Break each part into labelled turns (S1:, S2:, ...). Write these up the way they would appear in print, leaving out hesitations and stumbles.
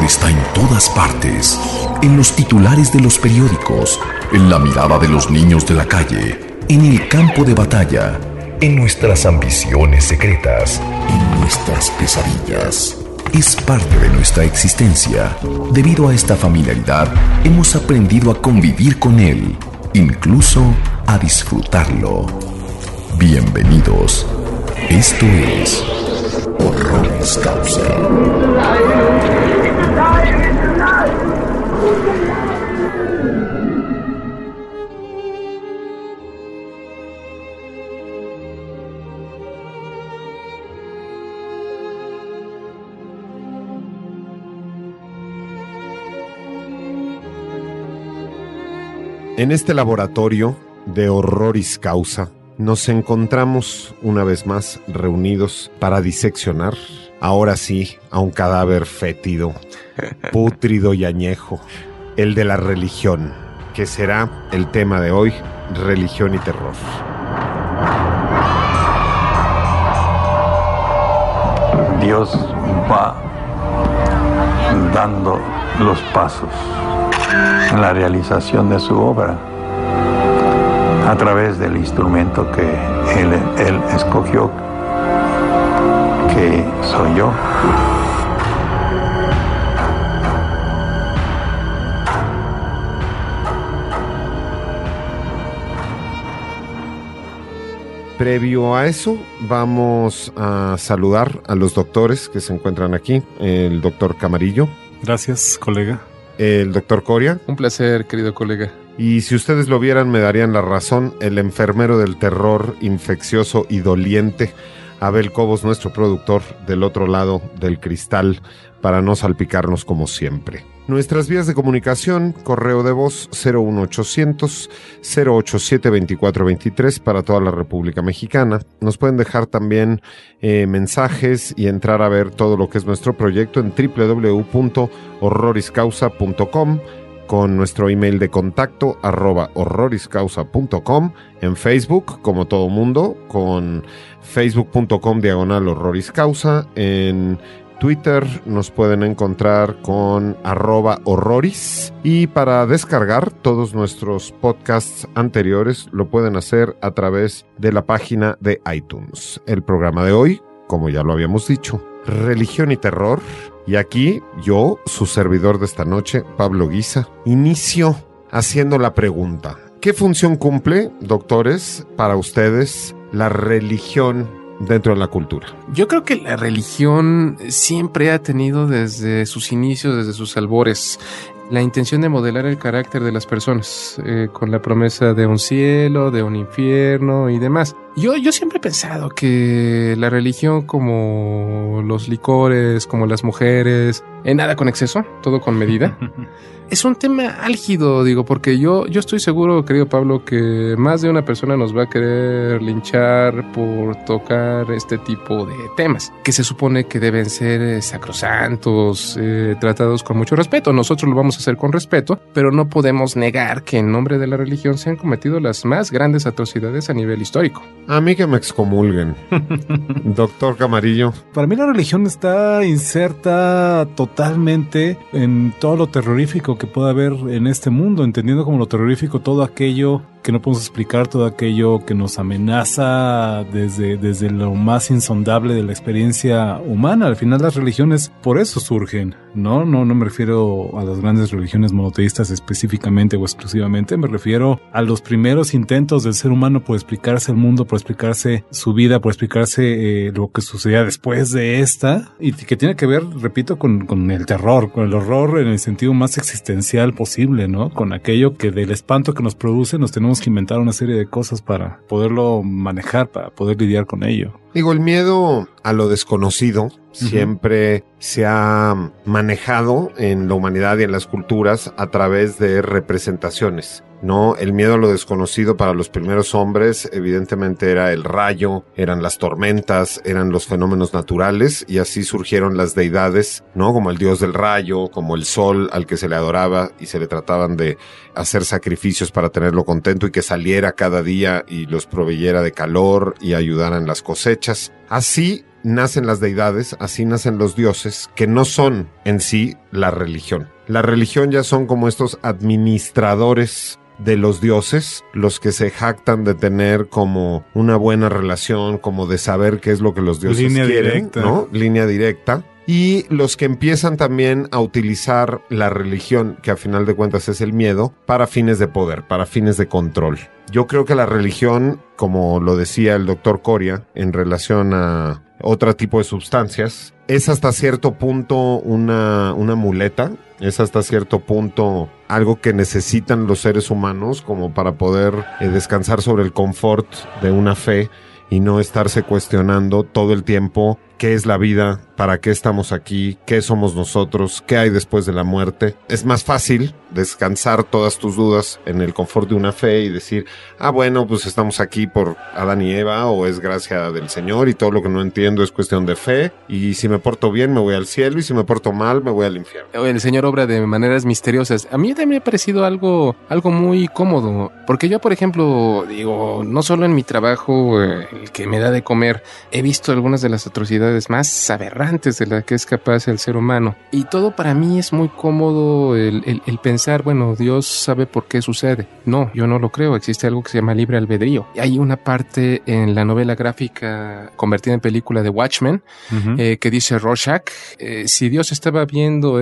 S1: terror está en todas partes, en los titulares de los periódicos, en la mirada de los niños de la calle, en el campo de batalla, en nuestras ambiciones secretas, en nuestras pesadillas. Es parte de nuestra existencia. Debido a esta familiaridad, hemos aprendido a convivir con él, incluso a disfrutarlo. Bienvenidos. Esto es Horroris Causa.
S2: En este laboratorio de Horroris Causa nos encontramos una vez más reunidos para diseccionar, ahora sí, a un cadáver fétido, pútrido y añejo, el de la religión, que será el tema de hoy, religión y terror.
S3: Dios va dando los pasos en la realización de su obra a través del instrumento que Él escogió, que soy yo.
S2: Previo a eso, vamos a saludar a los doctores que se encuentran aquí. El doctor Camarillo.
S4: Gracias, colega.
S2: El doctor Coria.
S5: Un placer, querido colega.
S2: Y si ustedes lo vieran, me darían la razón. El enfermero del terror infeccioso y doliente, Abel Cobos, nuestro productor, del otro lado del cristal, para no salpicarnos como siempre. Nuestras vías de comunicación: correo de voz 01800 087 2423 para toda la República Mexicana. Nos pueden dejar también mensajes y entrar a ver todo lo que es nuestro proyecto en www.horroriscausa.com, con nuestro email de contacto @horroriscausa.com, en Facebook, como todo mundo, con facebook.com/horroriscausa, en Twitter nos pueden encontrar con @horroris, y para descargar todos nuestros podcasts anteriores lo pueden hacer a través de la página de iTunes. El programa de hoy, como ya lo habíamos dicho, religión y terror, y aquí yo, su servidor de esta noche, Pablo Guisa, inicio haciendo la pregunta: ¿qué función cumple, doctores, para ustedes la religión dentro de la cultura?
S5: Yo creo que la religión siempre ha tenido desde sus inicios, desde sus albores, la intención de modelar el carácter de las personas, con la promesa de un cielo, de un infierno y demás. Yo siempre he pensado que la religión, como los licores, como las mujeres, nada con exceso, todo con medida. Es un tema álgido, digo, porque yo estoy seguro, querido Pablo, que más de una persona nos va a querer linchar por tocar este tipo de temas, que se supone que deben ser sacrosantos, tratados con mucho respeto. Nosotros lo vamos a hacer con respeto, pero no podemos negar que en nombre de la religión se han cometido las más grandes atrocidades a nivel histórico.
S2: A mí que me excomulguen. Doctor Camarillo.
S4: Para mí la religión está inserta totalmente en todo lo terrorífico que pueda haber en este mundo, entendiendo como lo terrorífico todo aquello que no podemos explicar, todo aquello que nos amenaza desde lo más insondable de la experiencia humana. Al final las religiones por eso surgen, ¿no? No me refiero a las grandes religiones monoteístas específicamente o exclusivamente, me refiero a los primeros intentos del ser humano por explicarse el mundo, por explicarse su vida, por explicarse lo que sucedía después de esta, y que tiene que ver, repito, con el terror, con el horror en el sentido más existencial posible, ¿no? Con aquello que del espanto que nos produce nos tenemos que inventar una serie de cosas para poderlo manejar, para poder lidiar con ello.
S2: Digo, el miedo a lo desconocido siempre se ha manejado en la humanidad y en las culturas a través de representaciones, ¿no? El miedo a lo desconocido para los primeros hombres evidentemente era el rayo, eran las tormentas, eran los fenómenos naturales, y así surgieron las deidades, ¿no? Como el dios del rayo, como el sol al que se le adoraba y se le trataban de hacer sacrificios para tenerlo contento y que saliera cada día y los proveyera de calor y ayudara en las cosechas. Así nacen las deidades, así nacen los dioses, que no son en sí la religión. La religión ya son como estos administradores de los dioses, los que se jactan de tener como una buena relación, como de saber qué es lo que los dioses
S4: Línea
S2: quieren,
S4: directa.
S2: ¿no? Línea directa. Y los que empiezan también a utilizar la religión, que a final de cuentas es el miedo, para fines de poder, para fines de control. Yo creo que la religión, como lo decía el doctor Coria, en relación a otro tipo de sustancias, es hasta cierto punto una muleta, es hasta cierto punto algo que necesitan los seres humanos como para poder descansar sobre el confort de una fe y no estarse cuestionando todo el tiempo qué es la vida, para qué estamos aquí, qué somos nosotros, qué hay después de la muerte. Es más fácil descansar todas tus dudas en el confort de una fe y decir, bueno, pues estamos aquí por Adán y Eva, o es gracia del Señor y todo lo que no entiendo es cuestión de fe, y si me porto bien me voy al cielo y si me porto mal me voy al infierno.
S5: El Señor obra de maneras misteriosas. A mí también me ha parecido algo muy cómodo, porque yo, por ejemplo, digo, no solo en mi trabajo, el que me da de comer, he visto algunas de las atrocidades más aberrantes de las que es capaz el ser humano, y todo para mí es muy cómodo el pensar, bueno, Dios sabe por qué sucede. No, yo no lo creo. Existe algo que se llama libre albedrío. Hay una parte en la novela gráfica convertida en película de Watchmen, que dice Rorschach, si Dios estaba viendo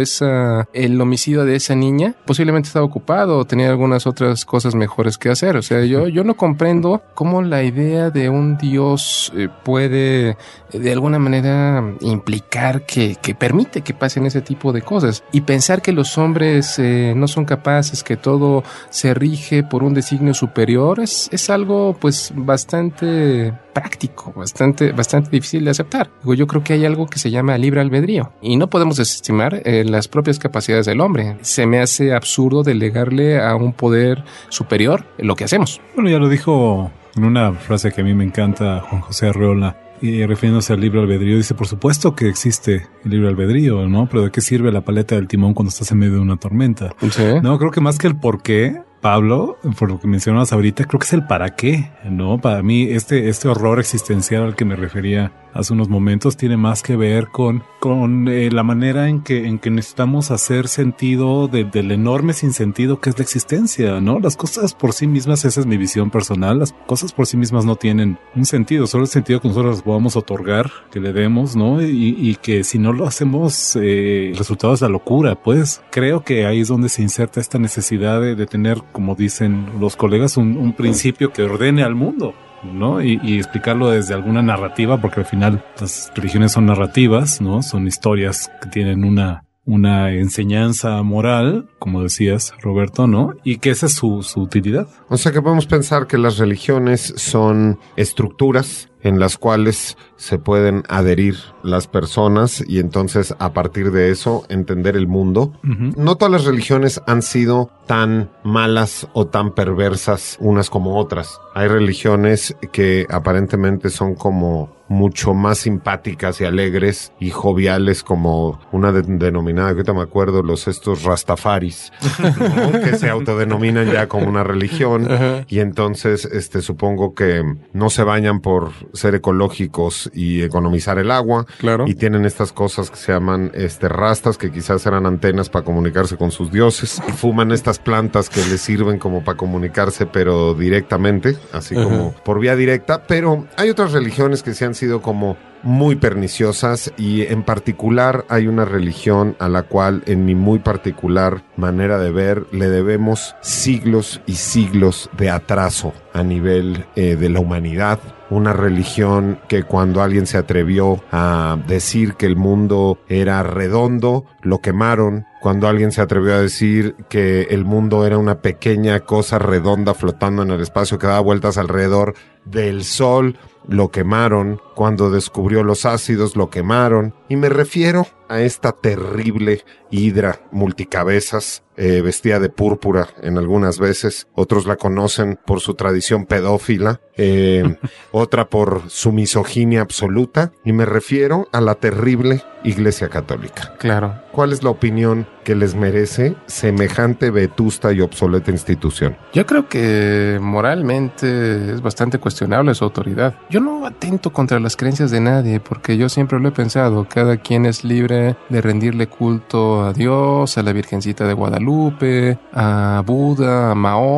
S5: el homicidio de esa niña, posiblemente estaba ocupado o tenía algunas otras cosas mejores que hacer. O sea, yo no comprendo cómo la idea de un Dios puede de alguna manera implicar que permite que pasen ese tipo de cosas, y pensar que los hombres no son capaces, que todo se rige por un designio superior, es algo pues bastante práctico, bastante difícil de aceptar. Yo creo que hay algo que se llama libre albedrío y no podemos desestimar las propias capacidades del hombre. Se me hace absurdo delegarle a un poder superior lo que hacemos.
S4: Bueno, ya lo dijo en una frase que a mí me encanta Juan José Arreola, y refiriéndose al libre albedrío, dice, por supuesto que existe el libre albedrío, ¿no? Pero ¿de qué sirve la paleta del timón cuando estás en medio de una tormenta?
S5: ¿Sí?
S4: No, creo que más que el por qué, Pablo, por lo que mencionabas ahorita, creo que es el para qué, ¿no? Para mí este horror existencial al que me refería hace unos momentos tiene más que ver con la manera en que necesitamos hacer sentido del enorme sinsentido que es la existencia, ¿no? Las cosas por sí mismas, esa es mi visión personal, las cosas por sí mismas no tienen un sentido, solo el sentido que nosotros les podamos otorgar, que le demos, ¿no? Y que si no lo hacemos, el resultado es la locura, pues. Creo que ahí es donde se inserta esta necesidad de tener, como dicen los colegas, un principio que ordene al mundo, ¿no? Y explicarlo desde alguna narrativa, porque al final las religiones son narrativas, ¿no? Son historias que tienen una enseñanza moral, como decías, Roberto, ¿no? Y que esa es su utilidad.
S2: O sea que podemos pensar que las religiones son estructuras en las cuales se pueden adherir las personas y entonces a partir de eso entender el mundo. Uh-huh. No todas las religiones han sido tan malas o tan perversas unas como otras. Hay religiones que aparentemente son como mucho más simpáticas y alegres y joviales, como una denominada, que ahorita me acuerdo, estos rastafaris, ¿no? Que se autodenominan ya como una religión. Uh-huh. Y entonces supongo que no se bañan por ser ecológicos y economizar el agua.
S5: Claro.
S2: Y tienen estas cosas que se llaman rastas, que quizás eran antenas para comunicarse con sus dioses, y fuman estas plantas que les sirven como para comunicarse, pero directamente, así uh-huh. como por vía directa. Pero hay otras religiones que se han sido como muy perniciosas, y en particular hay una religión a la cual, en mi muy particular manera de ver, le debemos siglos y siglos de atraso a nivel de la humanidad. Una religión que cuando alguien se atrevió a decir que el mundo era redondo, lo quemaron. Cuando alguien se atrevió a decir que el mundo era una pequeña cosa redonda flotando en el espacio que daba vueltas alrededor del sol, lo quemaron. Cuando descubrió los ácidos, lo quemaron. Y me refiero a esta terrible hidra multicabezas, vestida de púrpura en algunas veces. Otros la conocen por su tradición pedófila, otra por su misoginia absoluta. Y me refiero a la terrible Iglesia Católica.
S5: Claro.
S2: ¿Cuál es la opinión que les merece semejante vetusta y obsoleta institución?
S5: Yo creo que moralmente es bastante cuestionable su autoridad. Yo no atento contra las creencias de nadie, porque yo siempre lo he pensado, cada quien es libre de rendirle culto a Dios, a la Virgencita de Guadalupe, a Buda, a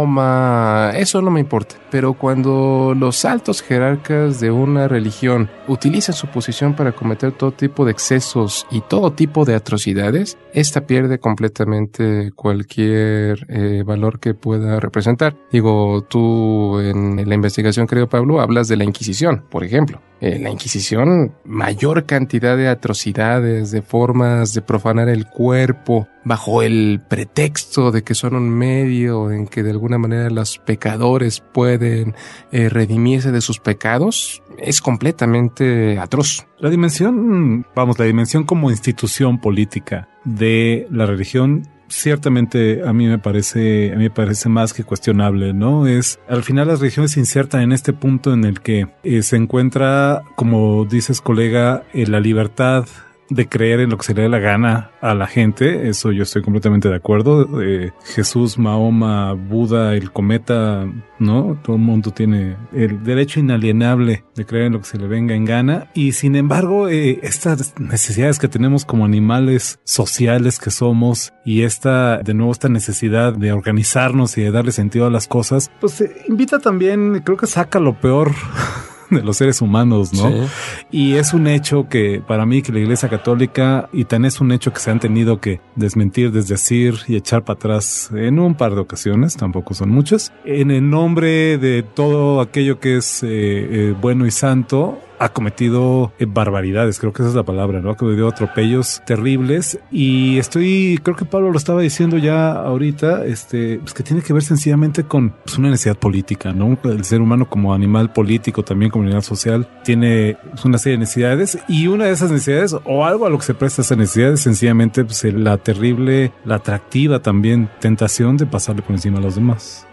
S5: Mahoma, eso no me importa. Pero cuando los altos jerarcas de una religión utilizan su posición para cometer todo tipo de excesos y todo tipo de atrocidades, esta pierde completamente cualquier valor que pueda representar. Digo, tú en la investigación, creo, Pablo, hablas de la Inquisición, por ejemplo. La Inquisición, mayor cantidad de atrocidades, de formas de profanar el cuerpo, bajo el pretexto de que son un medio en que de alguna manera los pecadores pueden redimirse de sus pecados, es completamente atroz.
S4: La dimensión como institución política de la religión, ciertamente a mí me parece más que cuestionable, ¿no? Al final las religiones se insertan en este punto en el que se encuentra, como dices, colega, la libertad de creer en lo que se le dé la gana a la gente. Eso yo estoy completamente de acuerdo. Jesús, Mahoma, Buda, el cometa, ¿no? Todo el mundo tiene el derecho inalienable de creer en lo que se le venga en gana. Y sin embargo, estas necesidades que tenemos como animales sociales que somos, y esta necesidad de organizarnos y de darle sentido a las cosas, pues invita también, creo que saca lo peor de los seres humanos, ¿no? Sí. Y es un hecho que para mí que la Iglesia Católica, y tan es un hecho que se han tenido que desmentir, desdecir y echar para atrás en un par de ocasiones, tampoco son muchas, en el nombre de todo aquello que es bueno y santo, ha cometido barbaridades, creo que esa es la palabra, ¿no? Ha cometido atropellos terribles, y creo que Pablo lo estaba diciendo ya ahorita, pues que tiene que ver sencillamente con una necesidad política, ¿no? El ser humano como animal político, también como animal social, tiene una serie de necesidades, y una de esas necesidades, o algo a lo que se presta esa necesidad, es sencillamente pues, la atractiva también tentación de pasarle por encima a los demás.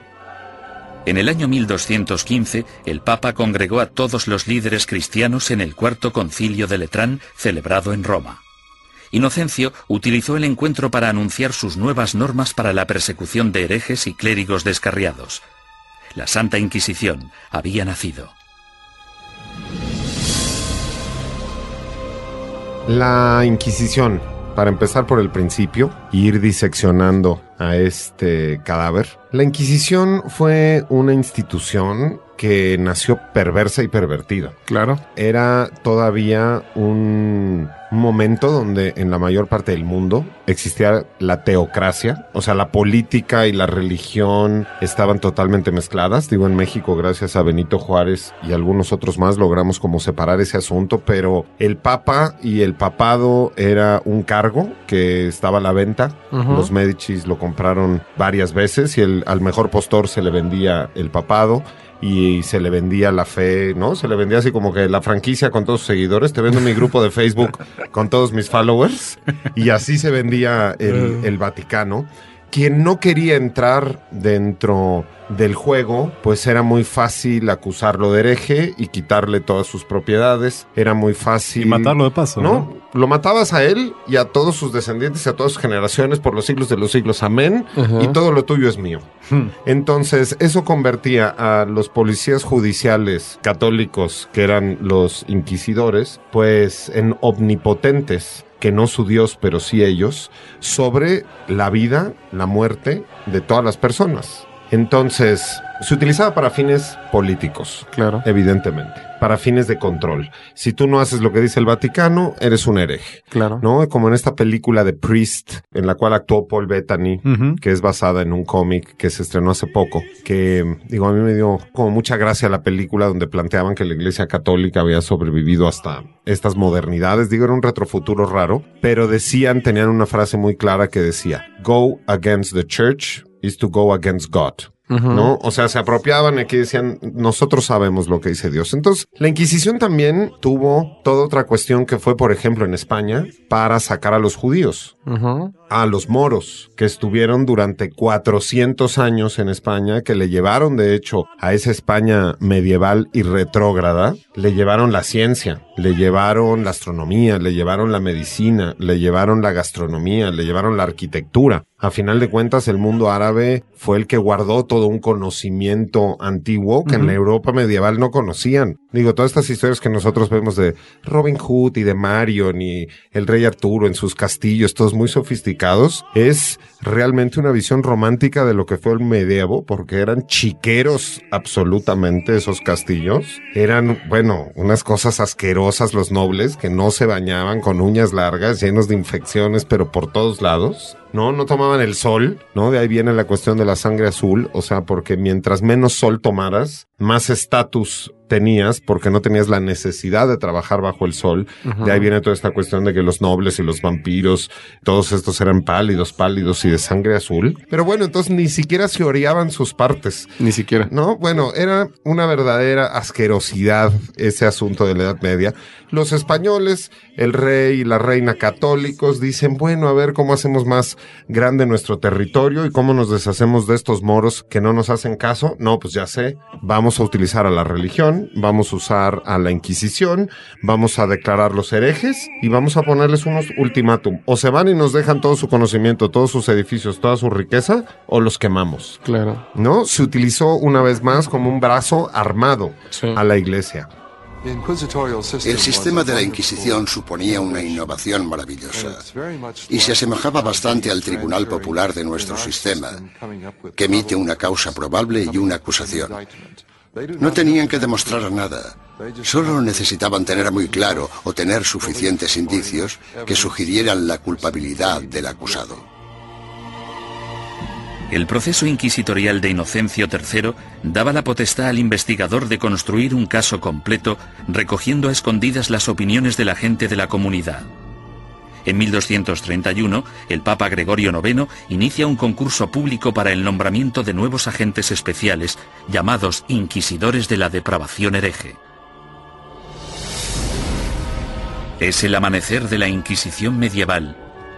S6: En el año 1215, el Papa congregó a todos los líderes cristianos en el Cuarto Concilio de Letrán, celebrado en Roma. Inocencio utilizó el encuentro para anunciar sus nuevas normas para la persecución de herejes y clérigos descarriados. La Santa Inquisición había nacido.
S2: La Inquisición, para empezar por el principio y ir diseccionando a este cadáver. La Inquisición fue una institución que nació perversa y pervertida.
S5: Claro.
S2: Era todavía un momento donde en la mayor parte del mundo existía la teocracia, o sea, la política y la religión estaban totalmente mezcladas. Digo, en México, gracias a Benito Juárez y algunos otros más, logramos como separar ese asunto, pero el Papa y el papado era un cargo que estaba a la venta. Uh-huh. Los Médicis lo compraron varias veces y al mejor postor se le vendía el papado. Y se le vendía la fe, ¿no? Se le vendía así como que la franquicia con todos sus seguidores. Te vendo mi grupo de Facebook con todos mis followers. Y así se vendía el Vaticano. Quien no quería entrar dentro del juego, pues era muy fácil acusarlo de hereje y quitarle todas sus propiedades. Era muy fácil...
S4: Y matarlo de paso, ¿no?
S2: Lo matabas a él y a todos sus descendientes y a todas sus generaciones por los siglos de los siglos. Amén. Uh-huh. Y todo lo tuyo es mío. Entonces, eso convertía a los policías judiciales católicos, que eran los inquisidores, pues en omnipotentes, que no su Dios, pero sí ellos, sobre la vida, la muerte de todas las personas. Entonces, se utilizaba para fines políticos,
S5: claro,
S2: evidentemente, para fines de control. Si tú no haces lo que dice el Vaticano, eres un hereje.
S5: Claro.
S2: ¿No? Como en esta película de Priest, en la cual actuó Paul Bettany, uh-huh, que es basada en un cómic que se estrenó hace poco, que, digo, a mí me dio como mucha gracia la película donde planteaban que la Iglesia Católica había sobrevivido hasta estas modernidades. Digo, era un retrofuturo raro, pero tenían una frase muy clara que decía, "Go against the church is to go against God". Uh-huh. ¿No? O sea, se apropiaban y aquí decían, nosotros sabemos lo que dice Dios. Entonces, la Inquisición también tuvo toda otra cuestión que fue, por ejemplo, en España, para sacar a los judíos, uh-huh, a los moros, que estuvieron durante 400 años en España, que le llevaron, de hecho, a esa España medieval y retrógrada, le llevaron la ciencia, le llevaron la astronomía, le llevaron la medicina, le llevaron la gastronomía, le llevaron la arquitectura. A final de cuentas, el mundo árabe fue el que guardó todo un conocimiento antiguo que en la Europa medieval no conocían. Digo, todas estas historias que nosotros vemos de Robin Hood y de Marion y el rey Arturo en sus castillos, todos muy sofisticados, es realmente una visión romántica de lo que fue el medievo, porque eran chiqueros absolutamente esos castillos. Eran, bueno, unas cosas asquerosas los nobles que no se bañaban, con uñas largas, llenos de infecciones, pero por todos lados. No tomaban el sol, ¿no? De ahí viene la cuestión de la sangre azul, o sea, porque mientras menos sol tomaras, más estatus tenías, porque no tenías la necesidad de trabajar bajo el sol. De ahí viene toda esta cuestión de que los nobles y los vampiros, todos estos eran pálidos y de sangre azul. Pero bueno, entonces ni siquiera se oreaban sus partes.
S5: Ni siquiera.
S2: No, bueno, era una verdadera asquerosidad ese asunto de la Edad Media. Los españoles, el rey y la reina católicos, dicen, bueno, a ver cómo hacemos más grande nuestro territorio y cómo nos deshacemos de estos moros que no nos hacen caso. No, pues ya sé, vamos a utilizar a la religión, vamos a usar a la Inquisición, vamos a declararlos herejes y vamos a ponerles unos ultimátum. O se van y nos dejan todo su conocimiento, todos sus edificios, toda su riqueza, o los quemamos.
S5: Claro.
S2: ¿No? Se utilizó una vez más como un brazo armado a la iglesia.
S7: El sistema de la Inquisición suponía una innovación maravillosa y se asemejaba bastante al Tribunal Popular de nuestro sistema, que emite una causa probable y una acusación. No tenían que demostrar nada, solo necesitaban tener muy claro o tener suficientes indicios que sugirieran la culpabilidad del acusado.
S6: El proceso inquisitorial de Inocencio III daba la potestad al investigador de construir un caso completo, recogiendo a escondidas las opiniones de la gente de la comunidad. En 1231, el Papa Gregorio IX inicia un concurso público para el nombramiento de nuevos agentes especiales, llamados inquisidores de la depravación hereje. Es el amanecer de la Inquisición medieval.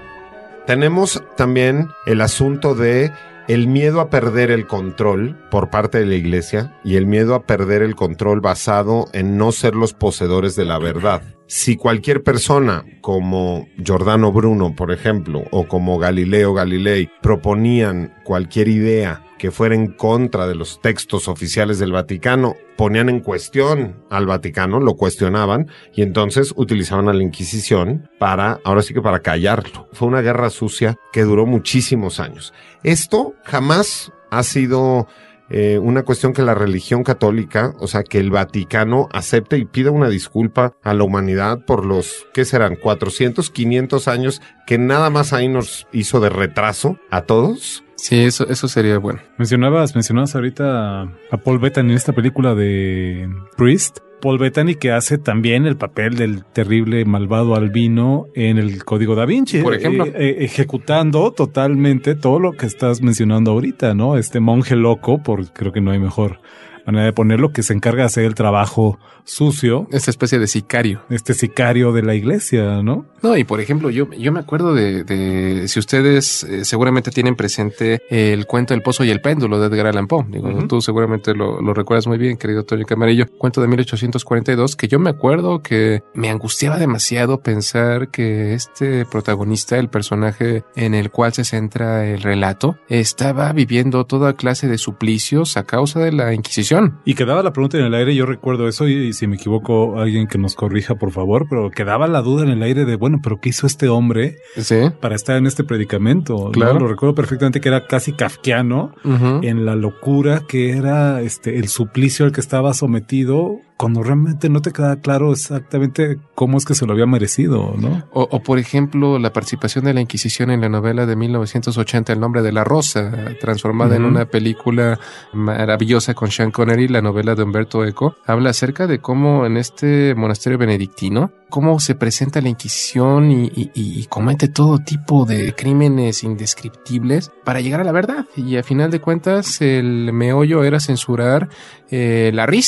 S2: Tenemos también el asunto de el miedo a perder el control por parte de la iglesia y el miedo a perder el control basado en no ser los poseedores de la verdad. Si cualquier persona como Giordano Bruno, por ejemplo, o como Galileo Galilei proponían cualquier idea que fuera en contra de los textos oficiales del Vaticano, ponían en cuestión al Vaticano, lo cuestionaban y entonces utilizaban a la Inquisición ahora sí que para callarlo. Fue una guerra sucia que duró muchísimos años. Esto jamás ha sido una cuestión que la religión católica, o sea, que el Vaticano acepte y pida una disculpa a la humanidad por los, ¿qué serán? 400, 500 años que nada más ahí nos hizo de retraso a todos.
S5: Sí, eso sería bueno.
S4: Mencionabas ahorita a Paul Bettany en esta película de Priest. Paul Bettany, que hace también el papel del terrible malvado albino en el Código Da Vinci.
S5: Por ejemplo.
S4: Ejecutando totalmente todo lo que estás mencionando ahorita, ¿no? Este monje loco, creo que no hay mejor manera de ponerlo, que se encarga de hacer el trabajo sucio.
S5: Esta especie de sicario.
S4: Este sicario de la iglesia, ¿no?
S5: No, y por ejemplo, yo me acuerdo de si ustedes seguramente tienen presente el cuento El Pozo y el Péndulo de Edgar Allan Poe. Digo, tú seguramente lo recuerdas muy bien, querido Toño Camarillo. Cuento de 1842, que yo me acuerdo que me angustiaba demasiado pensar que este protagonista, el personaje en el cual se centra el relato, estaba viviendo toda clase de suplicios a causa de la Inquisición.
S4: Y quedaba la pregunta en el aire, yo recuerdo eso, y si me equivoco, alguien que nos corrija, por favor, pero quedaba la duda en el aire de, bueno, pero ¿qué hizo este hombre para estar en este predicamento?
S5: Claro.
S4: ¿No? Lo recuerdo perfectamente que era casi kafkiano en la locura que era el suplicio al que estaba sometido, cuando realmente no te queda claro exactamente cómo es que se lo había merecido, ¿no?
S5: O por ejemplo, la participación de la Inquisición en la novela de 1980, El nombre de la rosa, transformada en una película maravillosa con Sean Connery, la novela de Umberto Eco, habla acerca de cómo en este monasterio benedictino, cómo se presenta la Inquisición y comete todo tipo de crímenes indescriptibles para llegar a la verdad. Y a final de cuentas, el meollo era censurar la risa.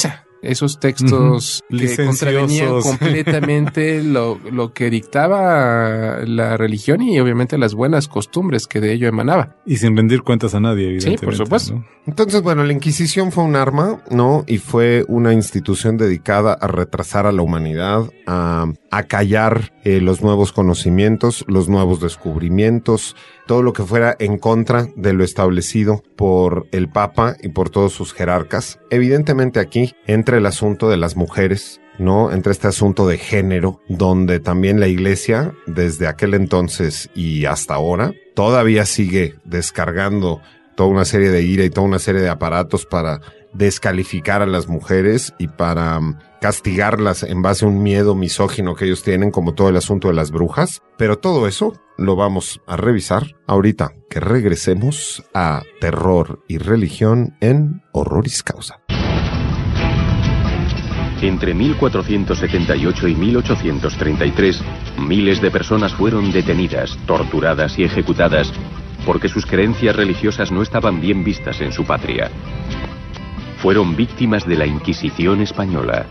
S5: esos textos que contravenían completamente lo que dictaba la religión y obviamente las buenas costumbres que de ello emanaba.
S4: Y sin rendir cuentas a nadie, evidentemente.
S5: Sí, por supuesto.
S4: ¿no?
S2: Entonces, bueno, la Inquisición fue un arma, ¿no? Y fue una institución dedicada a retrasar a la humanidad, a acallar los nuevos conocimientos, los nuevos descubrimientos, todo lo que fuera en contra de lo establecido por el Papa y por todos sus jerarcas. Evidentemente aquí entra el asunto de las mujeres, ¿no? Entre este asunto de género, donde también la Iglesia, desde aquel entonces y hasta ahora, todavía sigue descargando toda una serie de ira y toda una serie de aparatos para descalificar a las mujeres y para castigarlas en base a un miedo misógino que ellos tienen, como todo el asunto de las brujas. Pero todo eso lo vamos a revisar ahorita que regresemos a Terror y Religión en Horroris Causa.
S8: Entre 1478 y 1833, miles de personas fueron detenidas, torturadas y ejecutadas porque sus creencias religiosas no estaban bien vistas en su patria. Fueron víctimas de la Inquisición española.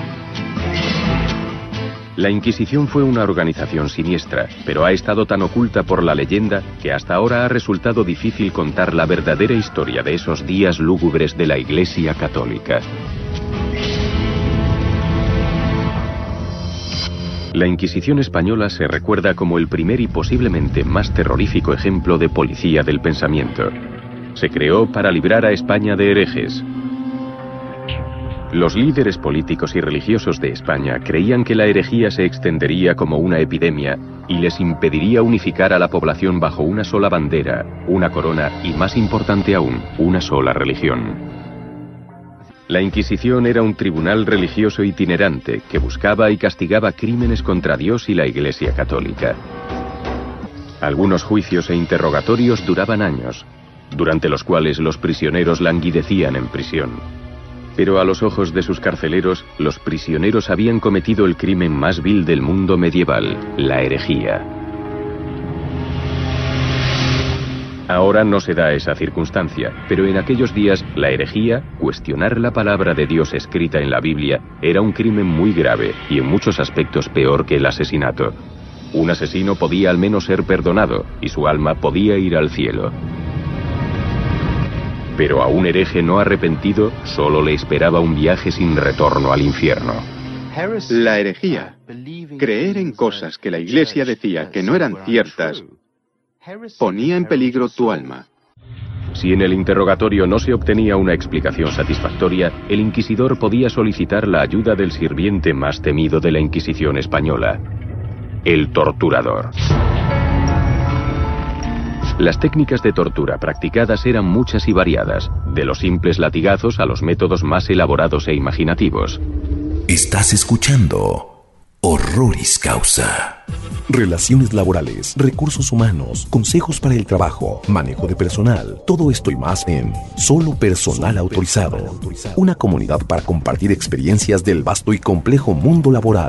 S8: La Inquisición fue una organización siniestra, pero ha estado tan oculta por la leyenda que hasta ahora ha resultado difícil contar la verdadera historia de esos días lúgubres de la Iglesia Católica. La Inquisición española se recuerda como el primer y posiblemente más terrorífico ejemplo de policía del pensamiento. Se creó para librar a España de herejes. Los líderes políticos y religiosos de España creían que la herejía se extendería como una epidemia y les impediría unificar a la población bajo una sola bandera, una corona y, más importante aún, una sola religión. La Inquisición era un tribunal religioso itinerante que buscaba y castigaba crímenes contra Dios y la Iglesia Católica. Algunos juicios e interrogatorios duraban años, durante los cuales los prisioneros languidecían en prisión. Pero a los ojos de sus carceleros, los prisioneros habían cometido el crimen más vil del mundo medieval, la herejía. Ahora no se da esa circunstancia, pero en aquellos días la herejía, cuestionar la palabra de Dios escrita en la Biblia, era un crimen muy grave y en muchos aspectos peor que el asesinato. Un asesino podía al menos ser perdonado y su alma podía ir al cielo. Pero a un hereje no arrepentido solo le esperaba un viaje sin retorno al infierno.
S9: La herejía, creer en cosas que la Iglesia decía que no eran ciertas, ponía en peligro tu alma.
S8: Si en el interrogatorio no se obtenía una explicación satisfactoria, el inquisidor podía solicitar la ayuda del sirviente más temido de la Inquisición española, el torturador. Las técnicas de tortura practicadas eran muchas y variadas, de los simples latigazos a los métodos más elaborados e imaginativos.
S1: Estás escuchando Horroris Causa. Relaciones laborales, recursos humanos, consejos para el trabajo, manejo de personal, todo esto y más en Solo Personal Autorizado. Una comunidad para compartir experiencias del vasto y complejo mundo laboral.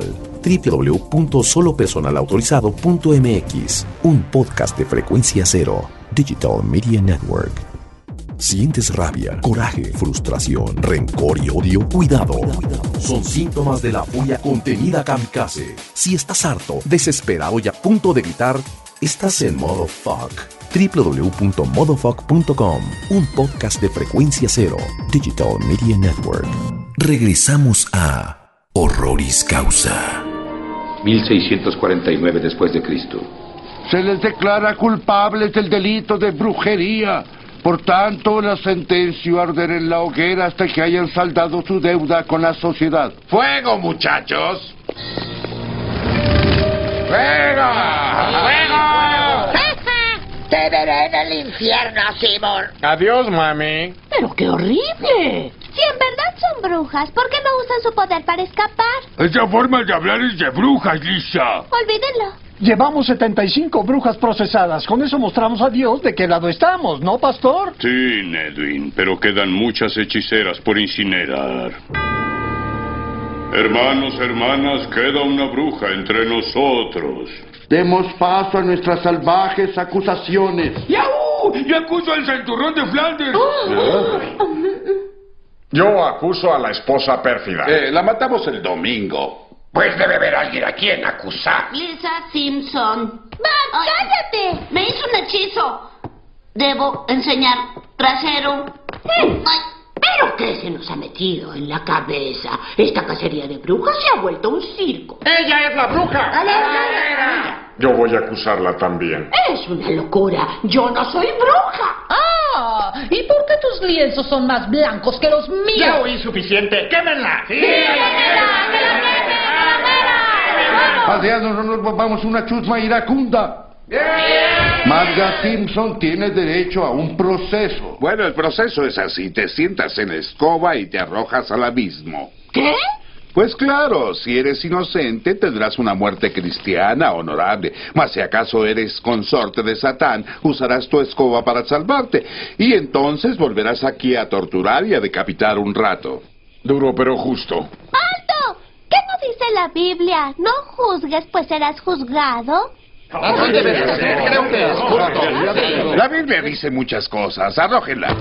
S1: www.solopersonalautorizado.mx. Un podcast de Frecuencia Cero, Digital Media Network. ¿Sientes rabia, coraje, frustración, rencor y odio? Cuidado. Son síntomas de la furia contenida kamikaze. Si estás harto, desesperado y a punto de gritar, estás en modo fuck. www.modofuck.com. Un podcast de Frecuencia Cero, Digital Media Network. Regresamos a Horroris Causa.
S10: 1649 después de Cristo.
S11: Se les declara culpables del delito de brujería. Por tanto, la sentencio a arder en la hoguera hasta que hayan saldado su deuda con la sociedad.
S12: ¡Fuego, muchachos! ¡Fuego! ¡Fuego!
S13: Te veré en el infierno, Seymour.
S12: Adiós, mami.
S13: Pero qué horrible. Si en verdad son brujas, ¿por qué no usan su poder para escapar?
S11: Esa forma de hablar es de brujas, Lisa.
S13: Olvídenlo.
S14: Llevamos 75 brujas procesadas. Con eso mostramos a Dios de qué lado estamos, ¿no, pastor?
S15: Sí, Nedwin, pero quedan muchas hechiceras por incinerar. Hermanos, hermanas, queda una bruja entre nosotros.
S11: Demos paso a nuestras salvajes acusaciones.
S12: ¡Yahoo! ¡Yo acuso al cinturón de Flanders! Yo acuso a la esposa pérfida.
S15: La matamos el domingo.
S12: Pues debe haber alguien a quien acusar.
S13: Lisa Simpson. ¡Va, cállate! Me hizo un hechizo. Debo enseñar trasero.
S10: Ay, ¿pero qué se nos ha metido en la cabeza? Esta cacería de brujas se ha vuelto un circo.
S12: ¡Ella es la bruja! Yo voy a acusarla también.
S10: Es una locura. Yo no soy bruja.
S16: ¿Y por qué tus lienzos son más blancos que los míos?
S12: Ya oí suficiente. ¡Quémenla! ¡Sí!
S11: Paseándonos nos vamos una chusma iracunda. Marga Simpson tiene derecho a un proceso.
S15: Bueno, el proceso es así. Te sientas en la escoba y te arrojas al abismo.
S10: ¿Qué?
S15: Pues claro, si eres inocente tendrás una muerte cristiana honorable. Mas si acaso eres consorte de Satán, usarás tu escoba para salvarte. Y entonces volverás aquí a torturar y a decapitar un rato.
S12: Duro pero justo.
S13: ¡Alto! ¿Qué no dice la Biblia? No juzgues, pues serás juzgado.
S15: Creo que es justo. La Biblia dice muchas cosas. Arrójenla.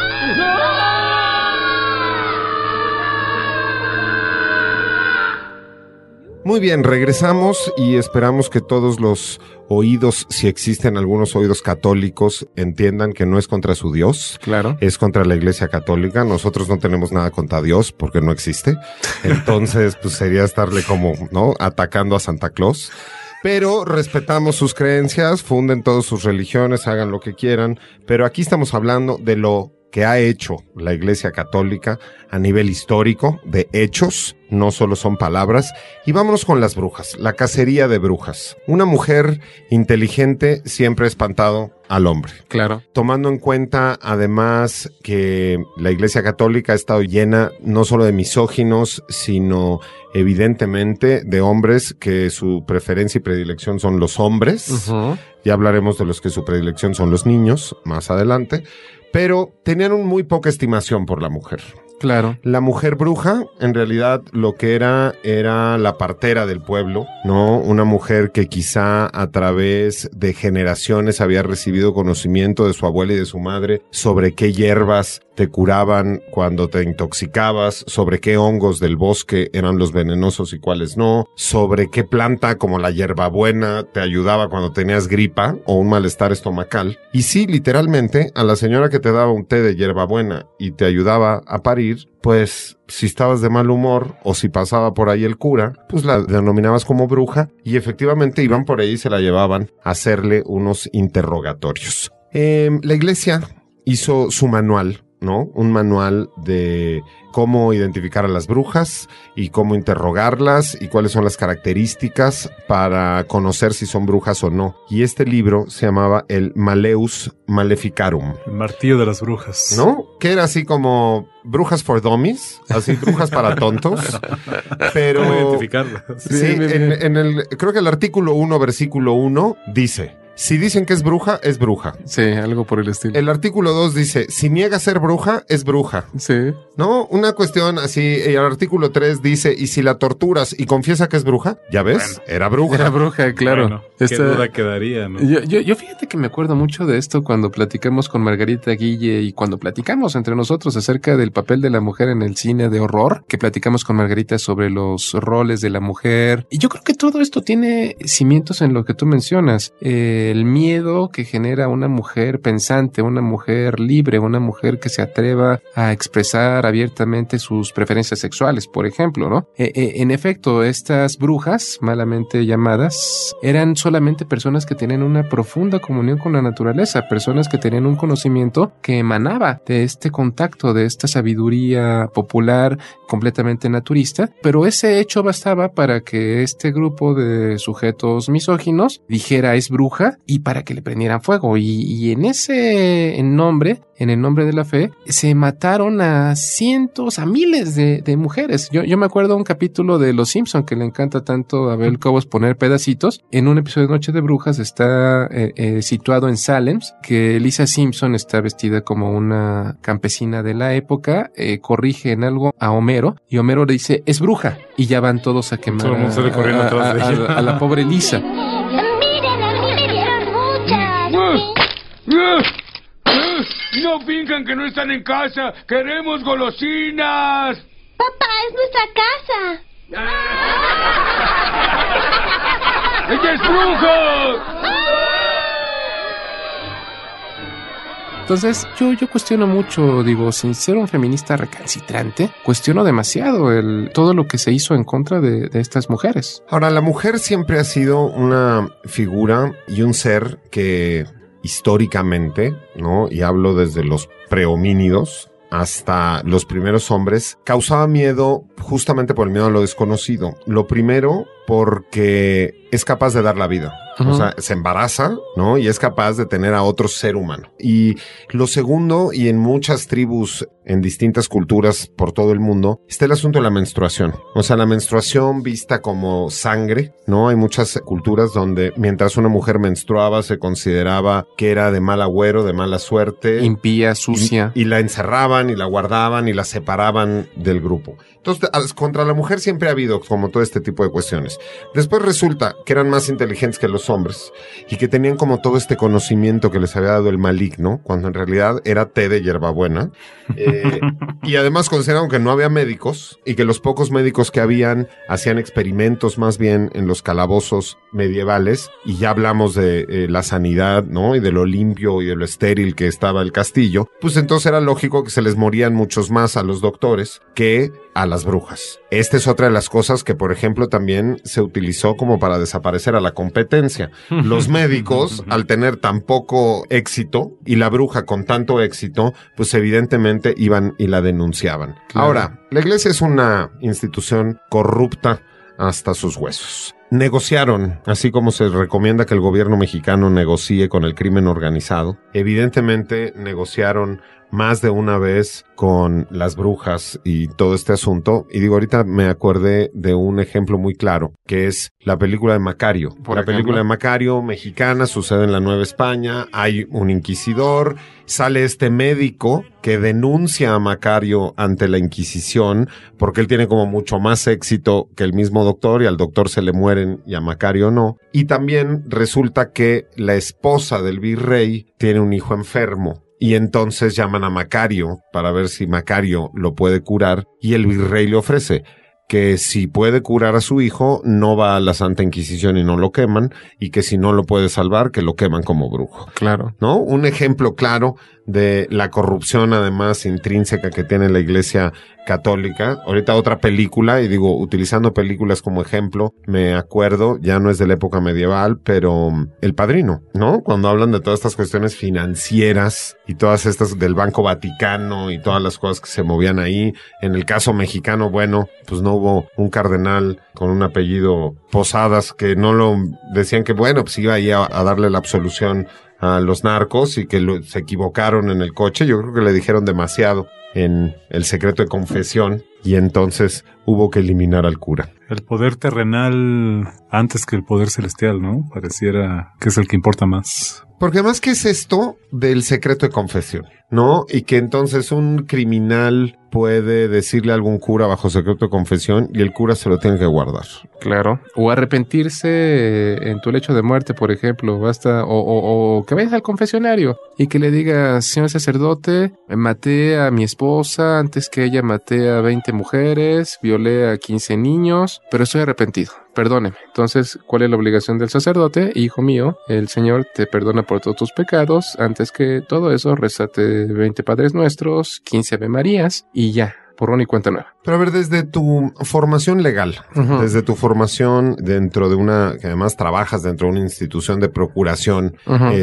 S2: Muy bien, regresamos y esperamos que todos los oídos, si existen algunos oídos católicos, entiendan que no es contra su Dios.
S5: Claro.
S2: Es contra la Iglesia Católica. Nosotros no tenemos nada contra Dios porque no existe. Entonces, pues sería estarle como, ¿no? Atacando a Santa Claus. Pero respetamos sus creencias, funden todas sus religiones, hagan lo que quieran. Pero aquí estamos hablando de lo que ha hecho la Iglesia Católica a nivel histórico, de hechos, no solo son palabras. Y vámonos con las brujas, la cacería de brujas. Una mujer inteligente siempre ha espantado al hombre.
S5: Claro.
S2: Tomando en cuenta, además, que la Iglesia Católica ha estado llena no solo de misóginos, sino evidentemente de hombres que su preferencia y predilección son los hombres.
S5: Uh-huh.
S2: Ya hablaremos de los que su predilección son los niños más adelante. Pero tenían muy poca estimación por la mujer.
S5: Claro.
S2: La mujer bruja, en realidad, lo que era la partera del pueblo, ¿no? Una mujer que quizá a través de generaciones había recibido conocimiento de su abuela y de su madre sobre qué hierbas te curaban cuando te intoxicabas, sobre qué hongos del bosque eran los venenosos y cuáles no, sobre qué planta como la hierbabuena te ayudaba cuando tenías gripa o un malestar estomacal. Y sí, literalmente, a la señora que te daba un té de hierbabuena y te ayudaba a parir, pues si estabas de mal humor o si pasaba por ahí el cura, pues la denominabas como bruja y efectivamente iban por ahí y se la llevaban a hacerle unos interrogatorios. La iglesia hizo su manual, ¿no? Un manual de cómo identificar a las brujas y cómo interrogarlas y cuáles son las características para conocer si son brujas o no. Y este libro se llamaba el Maleus Maleficarum.
S4: El martillo de las brujas.
S2: ¿No? Que era así como brujas for dummies, así brujas para tontos. Pero
S4: ¿cómo identificarlas?
S2: Sí, creo que el artículo 1, versículo 1 dice: si dicen que es bruja, es bruja.
S5: Sí, algo por el estilo.
S2: El artículo 2 dice, si niega ser bruja, es bruja.
S5: Sí.
S2: ¿No? Una cuestión así. El artículo 3 dice, y si la torturas y confiesa que es bruja, ya ves, bueno, era bruja.
S5: Era bruja, claro.
S4: Bueno, qué duda quedaría, ¿no?
S5: Yo fíjate que me acuerdo mucho de esto cuando platicamos con Margarita Guille y cuando platicamos entre nosotros acerca del papel de la mujer en el cine de horror, que platicamos con Margarita sobre los roles de la mujer. Y yo creo que todo esto tiene cimientos en lo que tú mencionas. El miedo que genera una mujer pensante, una mujer libre, una mujer que se atreva a expresar abiertamente sus preferencias sexuales, por ejemplo, ¿no? En efecto, estas brujas, malamente llamadas, eran solamente personas que tenían una profunda comunión con la naturaleza, personas que tenían un conocimiento que emanaba de este contacto, de esta sabiduría popular completamente naturista, pero ese hecho bastaba para que este grupo de sujetos misóginos dijera es bruja y para que le prendieran fuego. Y en el nombre de la fe, se mataron a cientos, a miles de mujeres. Yo me acuerdo de un capítulo de Los Simpson que le encanta tanto a Bell Cobos poner pedacitos. En un episodio de Noche de Brujas está situado en Salem, que Lisa Simpson está vestida como una campesina de la época, corrige en algo a Homero, y Homero le dice, es bruja, y ya van todos a quemar
S4: todo el mundo sale corriendo atrás de ella.
S5: A la pobre Lisa.
S13: Miren, a mí me dieron muchas.
S11: No finjas Digan que no están en casa. ¡Queremos golosinas!
S13: Papá, es nuestra casa.
S11: ¡Ella es bruja!
S5: Entonces, yo cuestiono mucho, digo, sin ser un feminista recalcitrante, cuestiono demasiado todo lo que se hizo en contra de estas mujeres.
S2: Ahora, la mujer siempre ha sido una figura y un ser que históricamente, ¿no? Y hablo desde los prehomínidos hasta los primeros hombres, causaba miedo justamente por el miedo a lo desconocido. Lo primero, porque es capaz de dar la vida. Uh-huh. O sea, se embaraza, ¿no? Y es capaz de tener a otro ser humano. Y lo segundo, y en muchas tribus, en distintas culturas por todo el mundo, está el asunto de la menstruación. O sea, la menstruación vista como sangre, ¿no? Hay muchas culturas donde mientras una mujer menstruaba se consideraba que era de mal agüero, de mala suerte.
S5: Impía, sucia.
S2: Y la encerraban y la guardaban y la separaban del grupo. Entonces, contra la mujer siempre ha habido como todo este tipo de cuestiones. Después resulta que eran más inteligentes que los hombres y que tenían como todo este conocimiento que les había dado el maligno, cuando en realidad era té de hierbabuena. Y además consideraron que no había médicos y que los pocos médicos que habían hacían experimentos más bien en los calabozos medievales, y ya hablamos de la sanidad, ¿no? Y de lo limpio y de lo estéril que estaba el castillo. Pues entonces era lógico que se les morían muchos más a los doctores que a las brujas. Esta es otra de las cosas que, por ejemplo, también se utilizó como para desaparecer a la competencia. Los médicos, al tener tan poco éxito, y la bruja con tanto éxito, pues evidentemente iban y la denunciaban. Claro. Ahora, la iglesia es una institución corrupta hasta sus huesos. Negociaron, así como se recomienda que el gobierno mexicano negocie con el crimen organizado. Evidentemente negociaron más de una vez con las brujas y todo este asunto. Y digo, ahorita me acordé de un ejemplo muy claro, que es la película de Macario. La película de Macario, mexicana, sucede en la Nueva España. Hay un inquisidor, sale este médico que denuncia a Macario ante la Inquisición porque él tiene como mucho más éxito que el mismo doctor, y al doctor se le mueren y a Macario no. Y también resulta que la esposa del virrey tiene un hijo enfermo. Y entonces llaman a Macario para ver si Macario lo puede curar, y el virrey le ofrece que si puede curar a su hijo, no va a la Santa Inquisición y no lo queman, y que si no lo puede salvar, que lo queman como brujo.
S5: Claro.
S2: ¿No? Un ejemplo claro de la corrupción, además, intrínseca que tiene la Iglesia Católica. Ahorita otra película, y digo, utilizando películas como ejemplo, me acuerdo, ya no es de la época medieval, pero El Padrino, ¿no? Cuando hablan de todas estas cuestiones financieras y todas estas del Banco Vaticano y todas las cosas que se movían ahí. En el caso mexicano, bueno, pues no hubo un cardenal con un apellido Posadas que no lo decían, que bueno, pues iba ahí a darle la absolución a los narcos, y que se equivocaron en el coche. Yo creo que le dijeron demasiado en el secreto de confesión, y entonces hubo que eliminar al cura.
S4: El poder terrenal antes que el poder celestial, ¿no? Pareciera que es el que importa más.
S2: Porque además, ¿qué es esto del secreto de confesión? ¿No? Y que entonces un criminal puede decirle a algún cura bajo secreto de confesión y el cura se lo tiene que guardar.
S5: Claro. O arrepentirse en tu lecho de muerte, por ejemplo. Basta. O que vayas al confesionario y que le digas: señor sacerdote, maté a mi esposa antes que ella maté a 20 mujeres, violé a 15 niños, pero estoy arrepentido. Perdóneme. Entonces, ¿cuál es la obligación del sacerdote? Hijo mío, el Señor te perdona por todos tus pecados. Antes que todo eso, rezate 20 Padres Nuestros, 15 Ave Marías y ya. Borrón y cuenta nueva.
S2: Pero a ver, desde tu formación legal, desde tu formación dentro de una, que además trabajas dentro de una institución de procuración,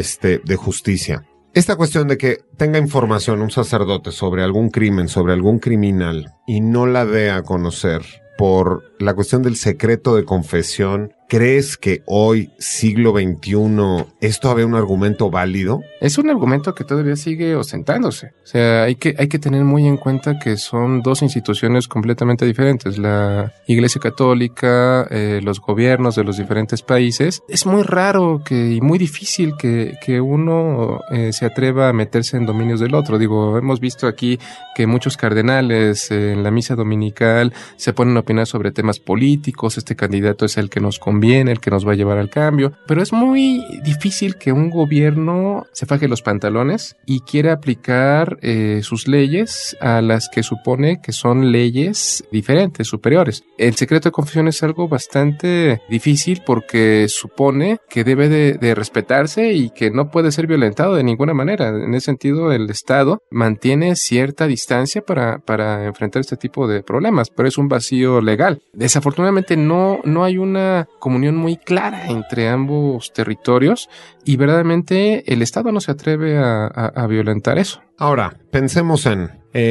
S2: de justicia, esta cuestión de que tenga información un sacerdote sobre algún crimen, sobre algún criminal, y no la dé a conocer por la cuestión del secreto de confesión, ¿crees que hoy, siglo XXI, esto había un argumento válido?
S5: Es un argumento que todavía sigue ostentándose. O sea, hay que tener muy en cuenta que son dos instituciones completamente diferentes. La Iglesia Católica, los gobiernos de los diferentes países. Es muy raro y muy difícil que uno se atreva a meterse en dominios del otro. Digo, hemos visto aquí que muchos cardenales en la misa dominical se ponen a opinar sobre temas políticos. Este candidato es el que nos conviene, conviene, el que nos va a llevar al cambio, pero es muy difícil que un gobierno se faje los pantalones y quiera aplicar sus leyes a las que supone que son leyes diferentes, superiores. El secreto de confesión es algo bastante difícil porque supone que debe de respetarse y que no puede ser violentado de ninguna manera. En ese sentido, el Estado mantiene cierta distancia para enfrentar este tipo de problemas, pero es un vacío legal. Desafortunadamente no hay una comunión muy clara entre ambos territorios y verdaderamente el Estado no se atreve a violentar eso.
S2: Ahora, pensemos en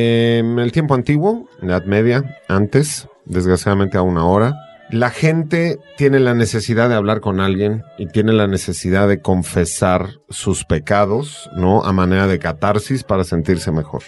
S2: el tiempo antiguo, en la Edad Media, antes, desgraciadamente aún ahora. La gente tiene la necesidad de hablar con alguien y tiene la necesidad de confesar sus pecados, ¿no? A manera de catarsis para sentirse mejor.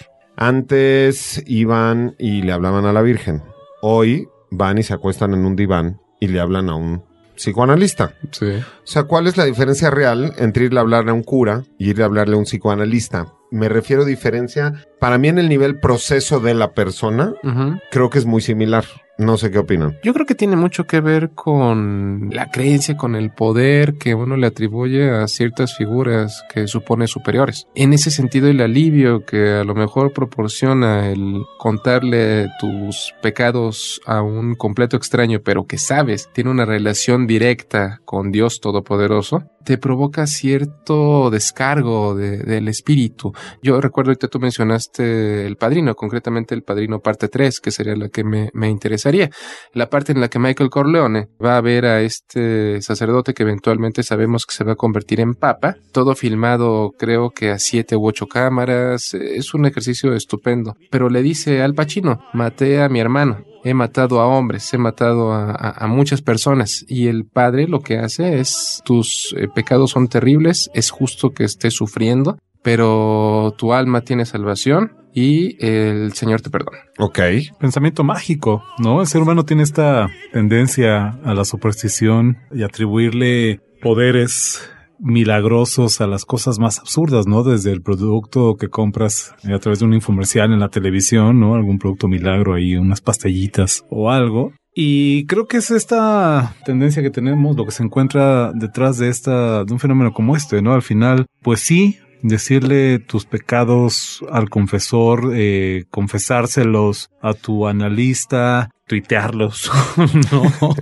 S2: Antes iban y le hablaban a la Virgen. Hoy van y se acuestan en un diván y le hablan a un psicoanalista.
S5: Sí.
S2: O sea, ¿cuál es la diferencia real entre irle a hablarle a un cura y irle a hablarle a un psicoanalista? Me refiero a diferencia, para mí en el nivel proceso de la persona, creo que es muy similar. No sé qué opinan.
S5: Yo creo que tiene mucho que ver con la creencia, con el poder que uno le atribuye a ciertas figuras que supone superiores. En ese sentido, el alivio que a lo mejor proporciona el contarle tus pecados a un completo extraño, pero que sabes, tiene una relación directa con Dios Todopoderoso, te provoca cierto descargo del espíritu. Yo recuerdo, ahorita tú mencionaste El Padrino, concretamente El Padrino parte 3, que sería la que me interesaría. La parte en la que Michael Corleone va a ver a este sacerdote que eventualmente sabemos que se va a convertir en papa, todo filmado creo que a 7 u 8 cámaras, es un ejercicio estupendo. Pero le dice Al Pacino, maté a mi hermano. He matado a hombres, he matado a muchas personas. Y el padre lo que hace es, tus pecados son terribles, es justo que estés sufriendo, pero tu alma tiene salvación y el Señor te perdona.
S2: Ok.
S4: Pensamiento mágico, ¿no? El ser humano tiene esta tendencia a la superstición y atribuirle poderes milagrosos a las cosas más absurdas, ¿no? Desde el producto que compras a través de un infomercial en la televisión, ¿no? Algún producto milagro ahí, unas pastillitas o algo. Y creo que es esta tendencia que tenemos, lo que se encuentra detrás de un fenómeno como este, ¿no? Al final, pues sí, decirle tus pecados al confesor, confesárselos a tu analista, tuitearlos, ¿no?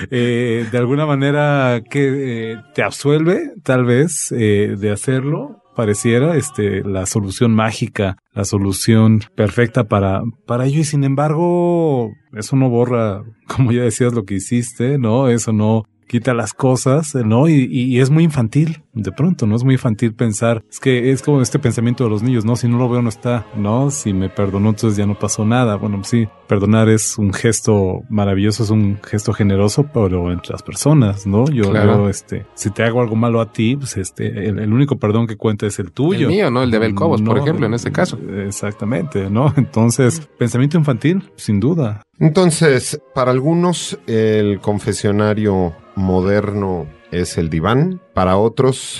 S4: De alguna manera que te absuelve, tal vez, de hacerlo. Pareciera la solución mágica, la solución perfecta para ello, y sin embargo, eso no borra, como ya decías, lo que hiciste, ¿no? Eso no quita las cosas, ¿no? Y es muy infantil, de pronto, ¿no? Es muy infantil pensar, es que es como este pensamiento de los niños, ¿no? Si no lo veo, no está, ¿no? Si me perdonó, entonces ya no pasó nada. Bueno, sí, perdonar es un gesto maravilloso, es un gesto generoso, pero entre las personas, ¿no?
S5: Claro.
S4: Si te hago algo malo a ti, pues el único perdón que cuenta es el tuyo.
S5: El mío, ¿no? El de Abel Cobos, por ejemplo, en este caso.
S4: Exactamente, ¿no? Entonces, pensamiento infantil, sin duda.
S2: Entonces, para algunos, el confesionario moderno es el diván. Para otros,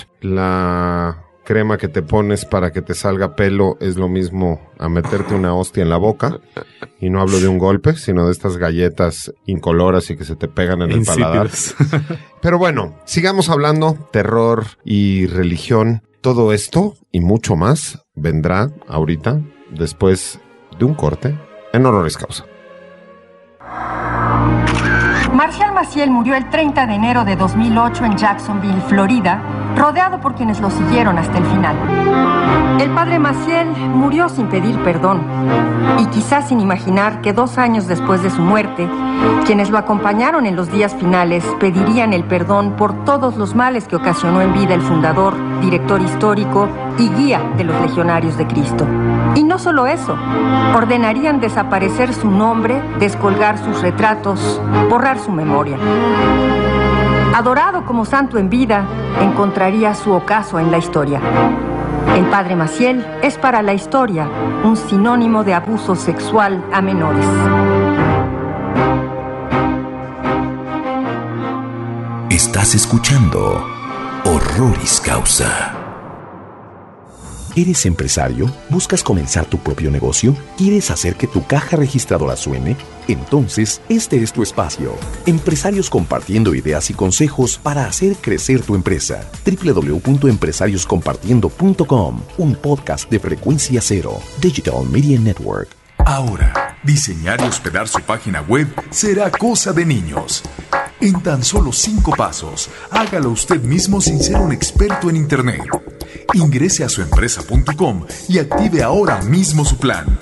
S2: la crema que te pones para que te salga pelo es lo mismo a meterte una hostia en la boca. Y no hablo de un golpe, sino de estas galletas incoloras y que se te pegan en el paladar. Pero bueno, sigamos hablando. Terror y religión. Todo esto y mucho más vendrá ahorita, después de un corte, en Horroris Causa.
S17: Marcial Maciel murió el 30 de enero de 2008 en Jacksonville, Florida, rodeado por quienes lo siguieron hasta el final. El padre Maciel murió sin pedir perdón y quizás sin imaginar que 2 años después de su muerte, quienes lo acompañaron en los días finales pedirían el perdón por todos los males que ocasionó en vida el fundador, director histórico y guía de los Legionarios de Cristo. Y no solo eso, ordenarían desaparecer su nombre, descolgar sus retratos, borrar su memoria. Adorado como santo en vida, encontraría su ocaso en la historia. El padre Maciel es para la historia un sinónimo de abuso sexual a menores.
S1: Estás escuchando Horroris Causa. ¿Eres empresario? ¿Buscas comenzar tu propio negocio? ¿Quieres hacer que tu caja registradora suene? Entonces, este es tu espacio. Empresarios compartiendo ideas y consejos para hacer crecer tu empresa. www.empresarioscompartiendo.com, un podcast de Frecuencia Cero, Digital Media Network.
S18: Ahora, diseñar y hospedar su página web será cosa de niños. En tan solo 5 pasos, hágalo usted mismo sin ser un experto en Internet. Ingrese a suempresa.com y active ahora mismo su plan.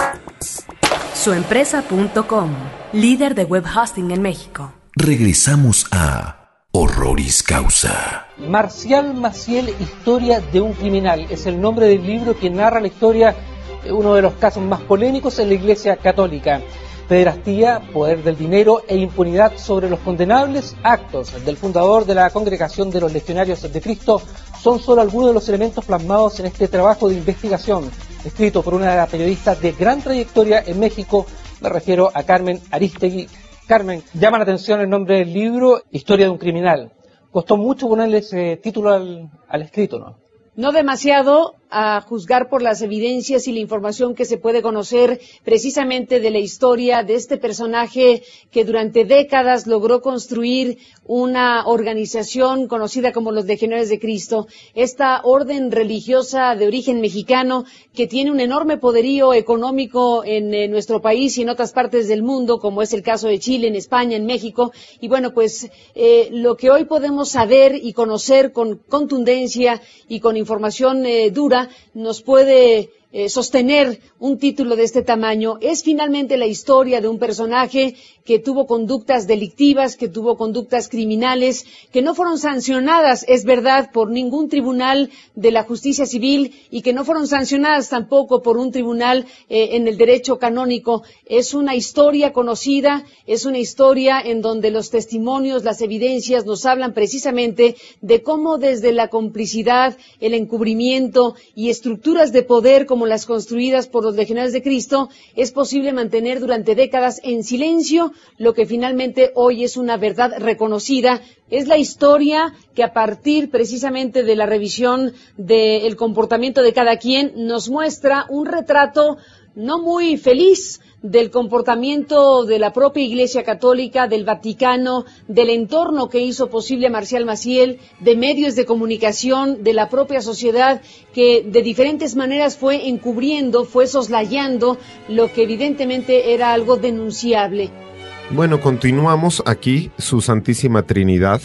S19: Suempresa.com, líder de web hosting en México.
S1: Regresamos a Horroris Causa.
S20: Marcial Maciel, Historia de un criminal. Es el nombre del libro que narra la historia de uno de los casos más polémicos en la Iglesia Católica. Pederastía, poder del dinero e impunidad sobre los condenables actos del fundador de la Congregación de los Legionarios de Cristo son solo algunos de los elementos plasmados en este trabajo de investigación, escrito por una periodista de gran trayectoria en México. Me refiero a Carmen Aristegui. Carmen, llama la atención el nombre del libro, Historia de un criminal. Costó mucho ponerle ese título al escrito, ¿no?
S21: No demasiado, a juzgar por las evidencias y la información que se puede conocer precisamente de la historia de este personaje que durante décadas logró construir una organización conocida como los Legionarios de Cristo, esta orden religiosa de origen mexicano que tiene un enorme poderío económico en nuestro país y en otras partes del mundo, como es el caso de Chile, en España, en México. Y bueno, pues lo que hoy podemos saber y conocer con contundencia y con información dura nos puede sostener un título de este tamaño. Es finalmente la historia de un personaje que tuvo conductas delictivas, que tuvo conductas criminales, que no fueron sancionadas, es verdad, por ningún tribunal de la justicia civil y que no fueron sancionadas tampoco por un tribunal en el derecho canónico. Es una historia conocida, es una historia en donde los testimonios, las evidencias nos hablan precisamente de cómo desde la complicidad, el encubrimiento y estructuras de poder como las construidas por los Legionarios de Cristo, es posible mantener durante décadas en silencio lo que finalmente hoy es una verdad reconocida. Es la historia que a partir precisamente de la revisión del comportamiento de cada quien nos muestra un retrato no muy feliz del comportamiento de la propia Iglesia Católica, del Vaticano, del entorno que hizo posible a Marcial Maciel, de medios de comunicación, de la propia sociedad, que de diferentes maneras fue encubriendo, fue soslayando lo que evidentemente era algo denunciable.
S2: Bueno, continuamos aquí, su Santísima Trinidad,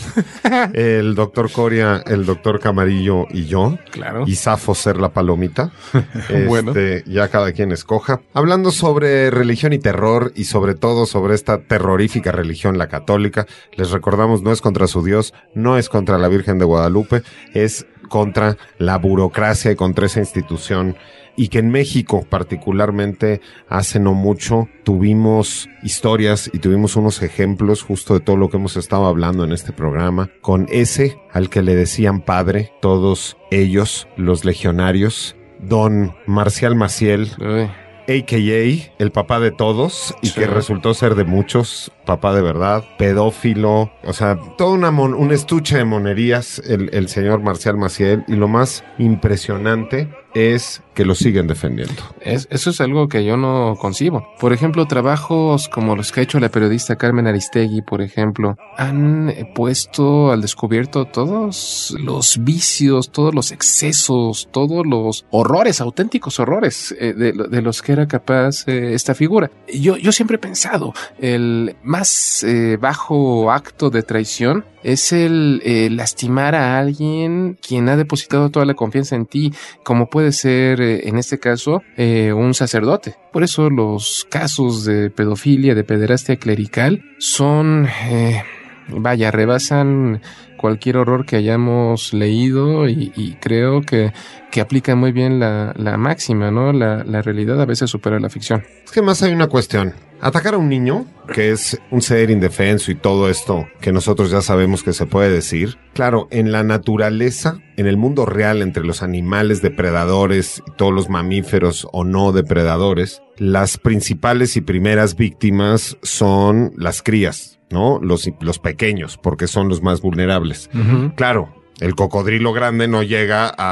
S2: el doctor Coria, el doctor Camarillo y yo,
S5: claro.
S2: Y Safo ser la palomita,
S5: Bueno.
S2: Ya cada quien escoja, hablando sobre religión y terror y sobre todo sobre esta terrorífica religión, la católica. Les recordamos, no es contra su Dios, no es contra la Virgen de Guadalupe, es contra la burocracia y contra esa institución. Y que en México particularmente hace no mucho tuvimos historias y tuvimos unos ejemplos justo de todo lo que hemos estado hablando en este programa, con ese al que le decían padre, todos ellos, los legionarios, don Marcial Maciel, a.k.a. el papá de todos, y que resultó ser de muchos, papá de verdad, pedófilo, o sea, toda un estuche de monerías el señor Marcial Maciel, y lo más impresionante es que lo siguen defendiendo.
S5: Eso es algo que yo no concibo. Por ejemplo, trabajos como los que ha hecho la periodista Carmen Aristegui, por ejemplo, han puesto al descubierto todos los vicios, todos los excesos, todos los horrores, auténticos horrores de los que era capaz esta figura. Yo siempre he pensado, el más bajo acto de traición es el lastimar a alguien quien ha depositado toda la confianza en ti, como puede ser en este caso un sacerdote. Por eso los casos de pedofilia, de pederastia clerical son, rebasan cualquier horror que hayamos leído y creo que aplica muy bien la máxima, ¿no? La realidad a veces supera la ficción.
S2: Es que más hay una cuestión. Atacar a un niño, que es un ser indefenso y todo esto que nosotros ya sabemos que se puede decir. Claro, en la naturaleza, en el mundo real, entre los animales depredadores y todos los mamíferos o no depredadores, las principales y primeras víctimas son las crías, ¿no? Los pequeños, porque son los más vulnerables.
S5: Uh-huh.
S2: Claro, el cocodrilo grande no llega a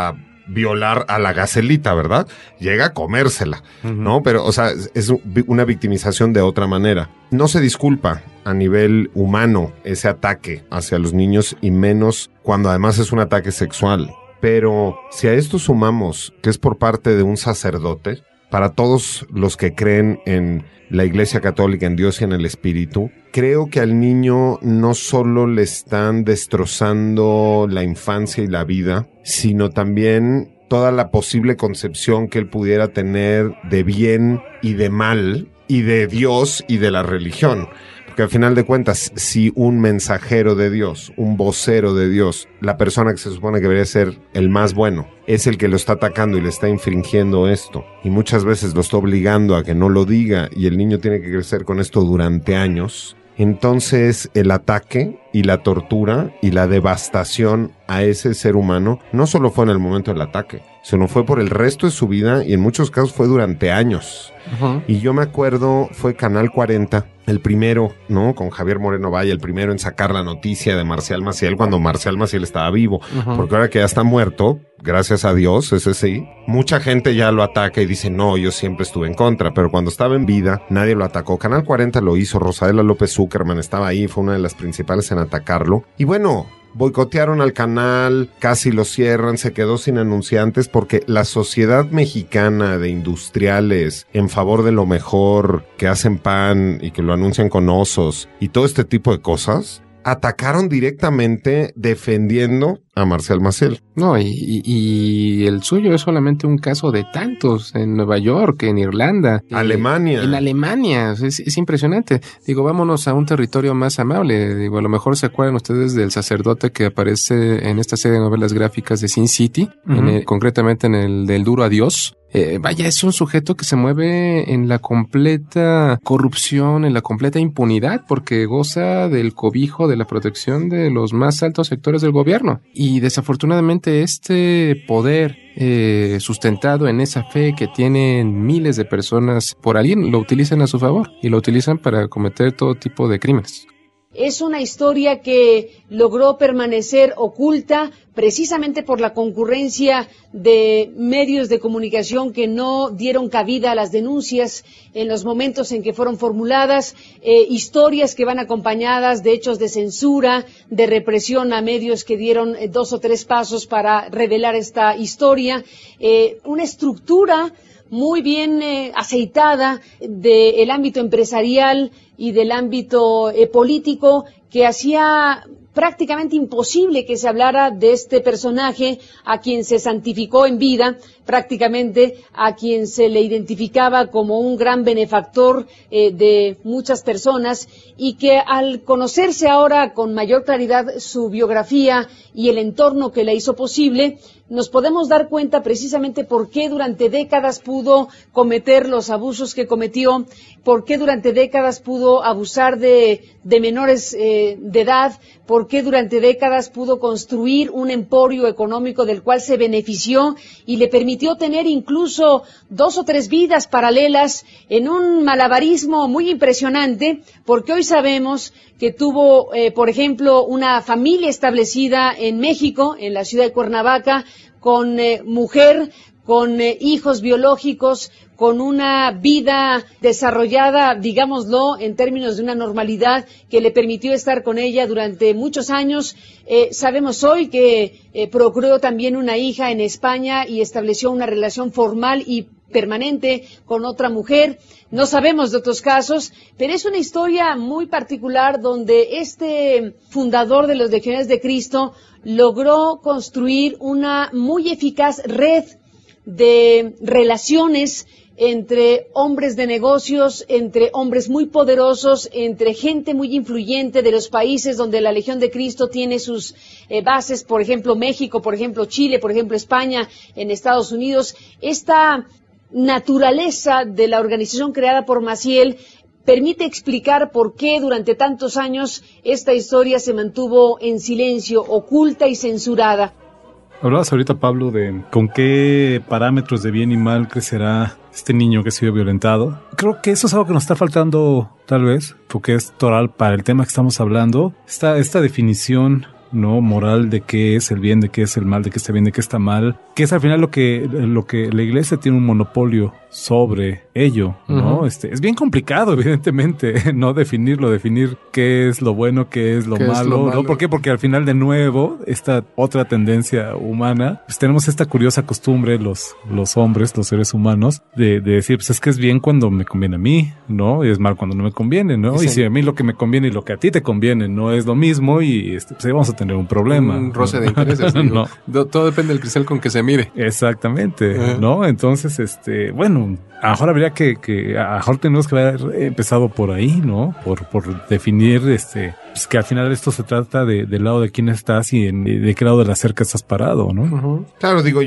S2: violar a la gacelita, ¿verdad? Llega a comérsela, ¿no? Pero, o sea, es una victimización de otra manera. No se disculpa a nivel humano ese ataque hacia los niños y menos cuando además es un ataque sexual. Pero si a esto sumamos que es por parte de un sacerdote, para todos los que creen en la Iglesia Católica, en Dios y en el Espíritu, creo que al niño no solo le están destrozando la infancia y la vida, sino también toda la posible concepción que él pudiera tener de bien y de mal, y de Dios y de la religión. Porque al final de cuentas, si un mensajero de Dios, un vocero de Dios, la persona que se supone que debería ser el más bueno, es el que lo está atacando y le está infringiendo esto, y muchas veces lo está obligando a que no lo diga, y el niño tiene que crecer con esto durante años, entonces el ataque y la tortura y la devastación a ese ser humano no solo fue en el momento del ataque, sino fue por el resto de su vida y en muchos casos fue durante años. Y yo me acuerdo, fue Canal 40, el primero, ¿no? Con Javier Moreno Valle, el primero en sacar la noticia de Marcial Maciel cuando Marcial Maciel estaba vivo. Porque ahora que ya está muerto, gracias a Dios, ese sí, mucha gente ya lo ataca y dice, no, yo siempre estuve en contra, pero cuando estaba en vida, nadie lo atacó. Canal 40 lo hizo, Rosadela López Zuckerman estaba ahí, fue una de las principales en atacarlo. Y bueno, boicotearon al canal, casi lo cierran, se quedó sin anunciantes porque la sociedad mexicana de industriales en favor de lo mejor, que hacen pan y que lo anuncian con osos y todo este tipo de cosas, atacaron directamente defendiendo a Marcial Maciel.
S5: No, y el suyo es solamente un caso de tantos en Nueva York, en Irlanda,
S2: Alemania.
S5: En Alemania, es impresionante. Digo, vámonos a un territorio más amable. Digo, a lo mejor se acuerdan ustedes del sacerdote que aparece en esta serie de novelas gráficas de Sin City, concretamente en el del Duro Adiós. Vaya, es un sujeto que se mueve en la completa corrupción, en la completa impunidad, porque goza del cobijo, de la protección de los más altos sectores del gobierno. Y desafortunadamente este poder sustentado en esa fe que tienen miles de personas por alguien, lo utilizan a su favor y lo utilizan para cometer todo tipo de crímenes.
S21: Es una historia que logró permanecer oculta precisamente por la concurrencia de medios de comunicación que no dieron cabida a las denuncias en los momentos en que fueron formuladas, historias que van acompañadas de hechos de censura, de represión a medios que dieron 2 o 3 pasos para revelar esta historia, una estructura muy bien aceitada del ámbito empresarial y del ámbito político que hacía prácticamente imposible que se hablara de este personaje a quien se santificó en vida, prácticamente a quien se le identificaba como un gran benefactor de muchas personas y que al conocerse ahora con mayor claridad su biografía y el entorno que la hizo posible, nos podemos dar cuenta precisamente por qué durante décadas pudo cometer los abusos que cometió, por qué durante décadas pudo abusar de menores de edad, por qué durante décadas pudo construir un emporio económico del cual se benefició y le permitió tener incluso 2 o 3 vidas paralelas en un malabarismo muy impresionante, porque hoy sabemos que tuvo, por ejemplo, una familia establecida en México, en la ciudad de Cuernavaca, con mujer, con hijos biológicos, con una vida desarrollada, digámoslo, en términos de una normalidad que le permitió estar con ella durante muchos años. Sabemos hoy que procreó también una hija en España y estableció una relación formal y permanente con otra mujer. No sabemos de otros casos, pero es una historia muy particular donde este fundador de los Legionarios de Cristo logró construir una muy eficaz red de relaciones entre hombres de negocios, entre hombres muy poderosos, entre gente muy influyente de los países donde la Legión de Cristo tiene sus bases, por ejemplo México, por ejemplo Chile, por ejemplo España, en Estados Unidos. Esta naturaleza de la organización creada por Maciel permite explicar por qué durante tantos años esta historia se mantuvo en silencio, oculta y censurada.
S4: Hablabas ahorita, Pablo, de con qué parámetros de bien y mal crecerá este niño que ha sido violentado. Creo que eso es algo que nos está faltando, tal vez, porque es toral para el tema que estamos hablando. Esta definición ¿no? Moral de qué es el bien, de qué es el mal, de qué está bien, de qué está mal, que es al final lo que la iglesia tiene un monopolio sobre ello, ¿no? Es bien complicado, evidentemente, no definir qué es lo bueno, qué es lo malo, ¿no? ¿Por qué? Porque al final, de nuevo, esta otra tendencia humana, pues tenemos esta curiosa costumbre, los hombres, los seres humanos, de decir, pues es que es bien cuando me conviene a mí, ¿no? Y es mal cuando no me conviene, ¿no? Y si a mí lo que me conviene y lo que a ti te conviene no es lo mismo, y pues ahí vamos a tener un problema.
S5: Un roce de intereses.
S4: No.
S5: Todo depende del cristal con que se mire.
S4: Exactamente, ¿no? Entonces, bueno, a lo mejor habría que a lo mejor tenemos que haber empezado por ahí, ¿no? Por definir, pues que al final esto se trata del lado de quién estás y de qué lado de la cerca estás parado, ¿no?
S2: Claro, digo,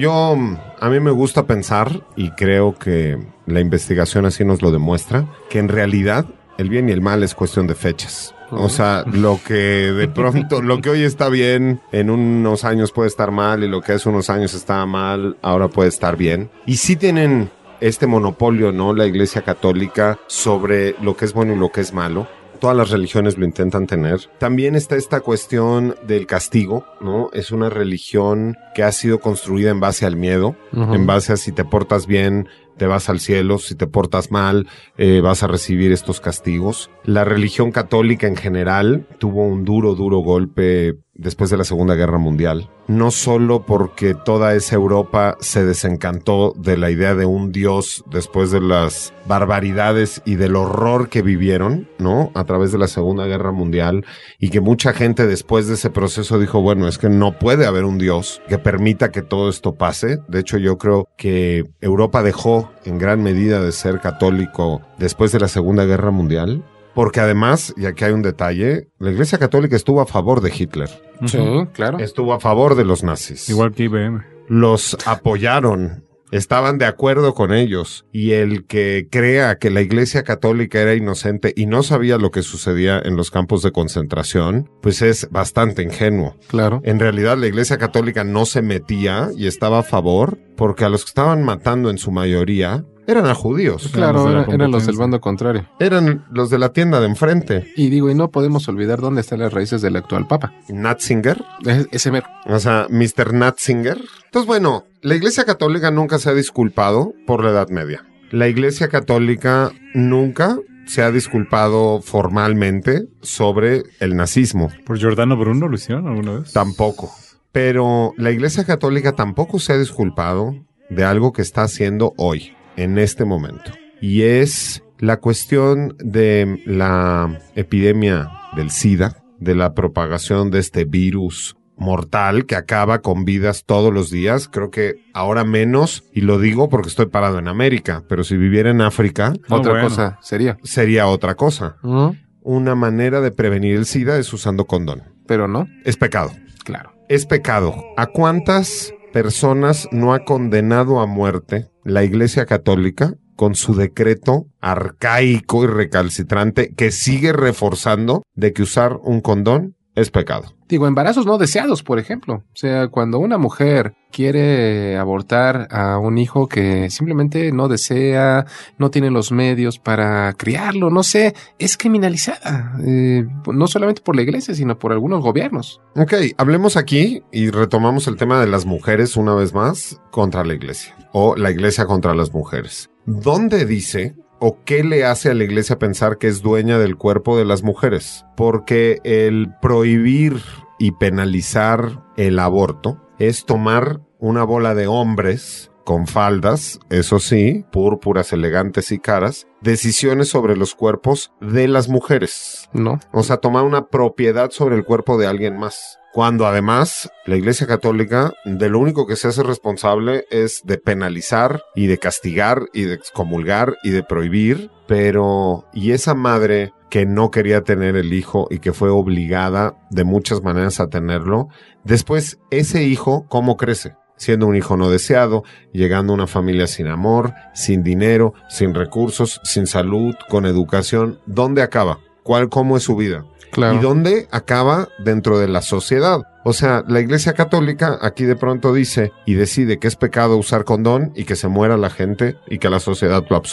S2: a mí me gusta pensar, y creo que la investigación así nos lo demuestra, que en realidad el bien y el mal es cuestión de fechas. O sea, lo que de pronto, lo que hoy está bien, en unos años puede estar mal, y lo que hace unos años estaba mal, ahora puede estar bien. Y sí tienen este monopolio, ¿no? La Iglesia Católica sobre lo que es bueno y lo que es malo. Todas las religiones lo intentan tener. También está esta cuestión del castigo, ¿no? Es una religión que ha sido construida en base al miedo, en base a si te portas bien, te vas al cielo, si te portas mal, vas a recibir estos castigos. La religión católica en general tuvo un duro golpe después de la Segunda Guerra Mundial. No solo porque toda esa Europa se desencantó de la idea de un Dios después de las barbaridades y del horror que vivieron, ¿no? A través de la Segunda Guerra Mundial, y que mucha gente después de ese proceso dijo, bueno, es que no puede haber un Dios que permita que todo esto pase. De hecho, yo creo que Europa dejó en gran medida de ser católico después de la Segunda Guerra Mundial. Porque además, y aquí hay un detalle, la Iglesia Católica estuvo a favor de Hitler.
S5: Sí, claro.
S2: Estuvo a favor de los nazis.
S4: Igual que IBM.
S2: Los apoyaron, estaban de acuerdo con ellos. Y el que crea que la Iglesia Católica era inocente y no sabía lo que sucedía en los campos de concentración, pues es bastante ingenuo.
S5: Claro.
S2: En realidad, la Iglesia Católica no se metía y estaba a favor, porque a los que estaban matando en su mayoría eran a judíos.
S5: Claro, eran los del bando contrario.
S2: Eran los de la tienda de enfrente.
S5: Y no podemos olvidar dónde están las raíces del actual papa.
S2: Natzinger.
S5: Ese mero.
S2: O sea, Mr. Natzinger. Entonces, bueno, la Iglesia Católica nunca se ha disculpado por la Edad Media. La Iglesia Católica nunca se ha disculpado formalmente sobre el nazismo.
S4: ¿Por Giordano Bruno lo hicieron alguna vez?
S2: Tampoco. Pero la Iglesia Católica tampoco se ha disculpado de algo que está haciendo hoy, en este momento. Y es la cuestión de la epidemia del SIDA, de la propagación de este virus mortal que acaba con vidas todos los días. Creo que ahora menos, y lo digo porque estoy parado en América, pero si viviera en África,
S5: otra cosa
S2: sería otra cosa. Una manera de prevenir el SIDA es usando condón.
S5: Pero no.
S2: Es pecado.
S5: Claro.
S2: Es pecado. ¿A cuántas personas no ha condenado a muerte la Iglesia Católica con su decreto arcaico y recalcitrante que sigue reforzando de que usar un condón es pecado?
S5: Embarazos no deseados, por ejemplo. O sea, cuando una mujer quiere abortar a un hijo que simplemente no desea, no tiene los medios para criarlo, no sé, es criminalizada. No solamente por la iglesia, sino por algunos gobiernos.
S2: Ok, hablemos aquí y retomamos el tema de las mujeres una vez más contra la iglesia, o la iglesia contra las mujeres. ¿Dónde dice o qué le hace a la iglesia pensar que es dueña del cuerpo de las mujeres? Porque el prohibir y penalizar el aborto es tomar una bola de hombres con faldas, eso sí, púrpuras, elegantes y caras, decisiones sobre los cuerpos de las mujeres.
S5: No.
S2: O sea, tomar una propiedad sobre el cuerpo de alguien más. Cuando además la Iglesia Católica de lo único que se hace responsable es de penalizar y de castigar y de excomulgar y de prohibir, pero ¿y esa madre que no quería tener el hijo y que fue obligada de muchas maneras a tenerlo? Después, ese hijo, ¿cómo crece? Siendo un hijo no deseado, llegando a una familia sin amor, sin dinero, sin recursos, sin salud, con educación. ¿Dónde acaba? ¿Cómo es su vida?
S5: Claro.
S2: ¿Y dónde acaba dentro de la sociedad? O sea, la Iglesia Católica aquí de pronto dice y decide que es pecado usar condón y que se muera la gente y que la sociedad lo absorba.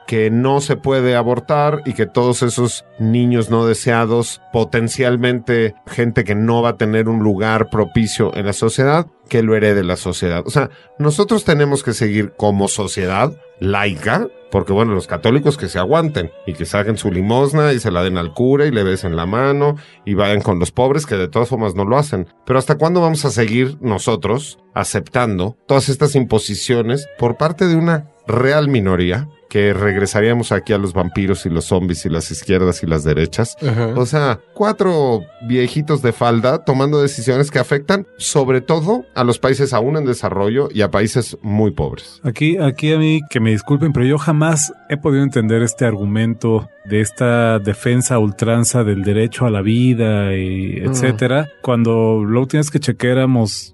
S2: que no se puede abortar y que todos esos niños no deseados, potencialmente gente que no va a tener un lugar propicio en la sociedad, que lo herede la sociedad. O sea, nosotros tenemos que seguir como sociedad laica, porque bueno, los católicos que se aguanten y que saquen su limosna y se la den al cura y le besen la mano y vayan con los pobres, que de todas formas no lo hacen. Pero ¿hasta cuándo vamos a seguir nosotros aceptando todas estas imposiciones por parte de una real minoría? Que regresaríamos aquí a los vampiros y los zombies y las izquierdas y las derechas. Ajá. O sea, 4 viejitos de falda tomando decisiones que afectan sobre todo a los países aún en desarrollo y a países muy pobres.
S4: Aquí a mí, que me disculpen, pero yo jamás he podido entender este argumento de esta defensa a ultranza del derecho a la vida y etcétera, cuando luego tienes que chequear, éramos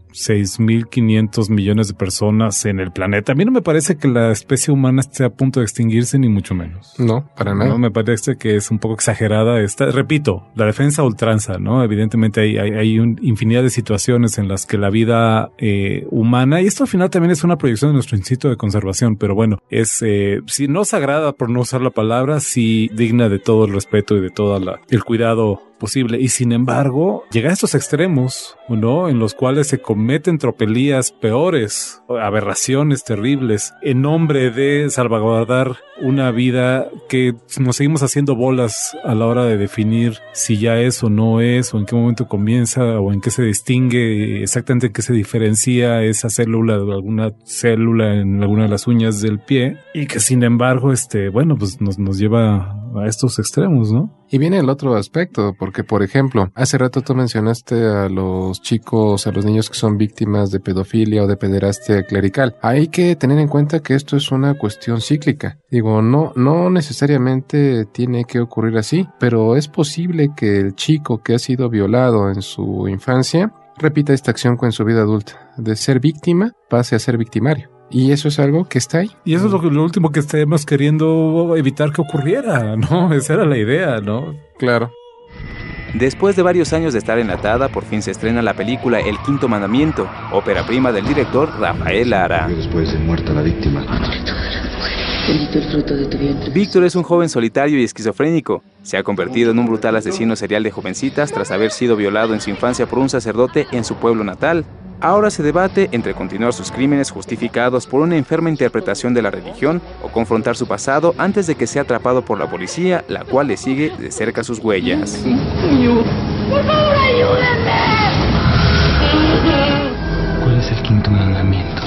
S4: 6.500 millones de personas en el planeta. A mí no me parece que la especie humana esté a punto de extinguirse, ni mucho menos.
S5: No, para nada.
S4: No, me parece que es un poco exagerada esta, repito, la defensa a ultranza, ¿no? Evidentemente hay infinidad de situaciones en las que la vida humana, y esto al final también es una proyección de nuestro instinto de conservación, pero bueno, es, si no sagrada por no usar la palabra, sí digna de todo el respeto y de todo el cuidado posible. Y sin embargo, llega a estos extremos, ¿no? En los cuales se cometen tropelías peores, aberraciones terribles, en nombre de salvaguardar una vida que nos seguimos haciendo bolas a la hora de definir si ya es o no es, o en qué momento comienza, o en qué se distingue, exactamente en qué se diferencia esa célula de alguna célula en alguna de las uñas del pie, y que sin embargo, bueno, pues nos lleva a estos extremos, ¿no?
S5: Y viene el otro aspecto, porque por ejemplo, hace rato tú mencionaste a los chicos, a los niños que son víctimas de pedofilia o de pederastia clerical. Hay que tener en cuenta que esto es una cuestión cíclica. Digo, no necesariamente tiene que ocurrir así, pero es posible que el chico que ha sido violado en su infancia repita esta acción en su vida adulta. De ser víctima, pase a ser victimario. Y eso es algo que está ahí.
S4: Y eso es lo último que estamos queriendo evitar que ocurriera, ¿no? Esa era la idea, ¿no?
S5: Claro.
S3: Después de varios años de estar enlatada, por fin se estrena la película El Quinto Mandamiento, ópera prima del director Rafael Lara.
S22: Después de muerta la víctima.
S3: Bendito el fruto de tu vientre. Víctor es un joven solitario y esquizofrénico. Se ha convertido en un brutal asesino serial de jovencitas tras haber sido violado en su infancia por un sacerdote en su pueblo natal. Ahora se debate entre continuar sus crímenes justificados por una enferma interpretación de la religión o confrontar su pasado antes de que sea atrapado por la policía, la cual le sigue de cerca sus huellas.
S22: ¡Por favor, ayúdenme! ¿Cuál es el quinto mandamiento?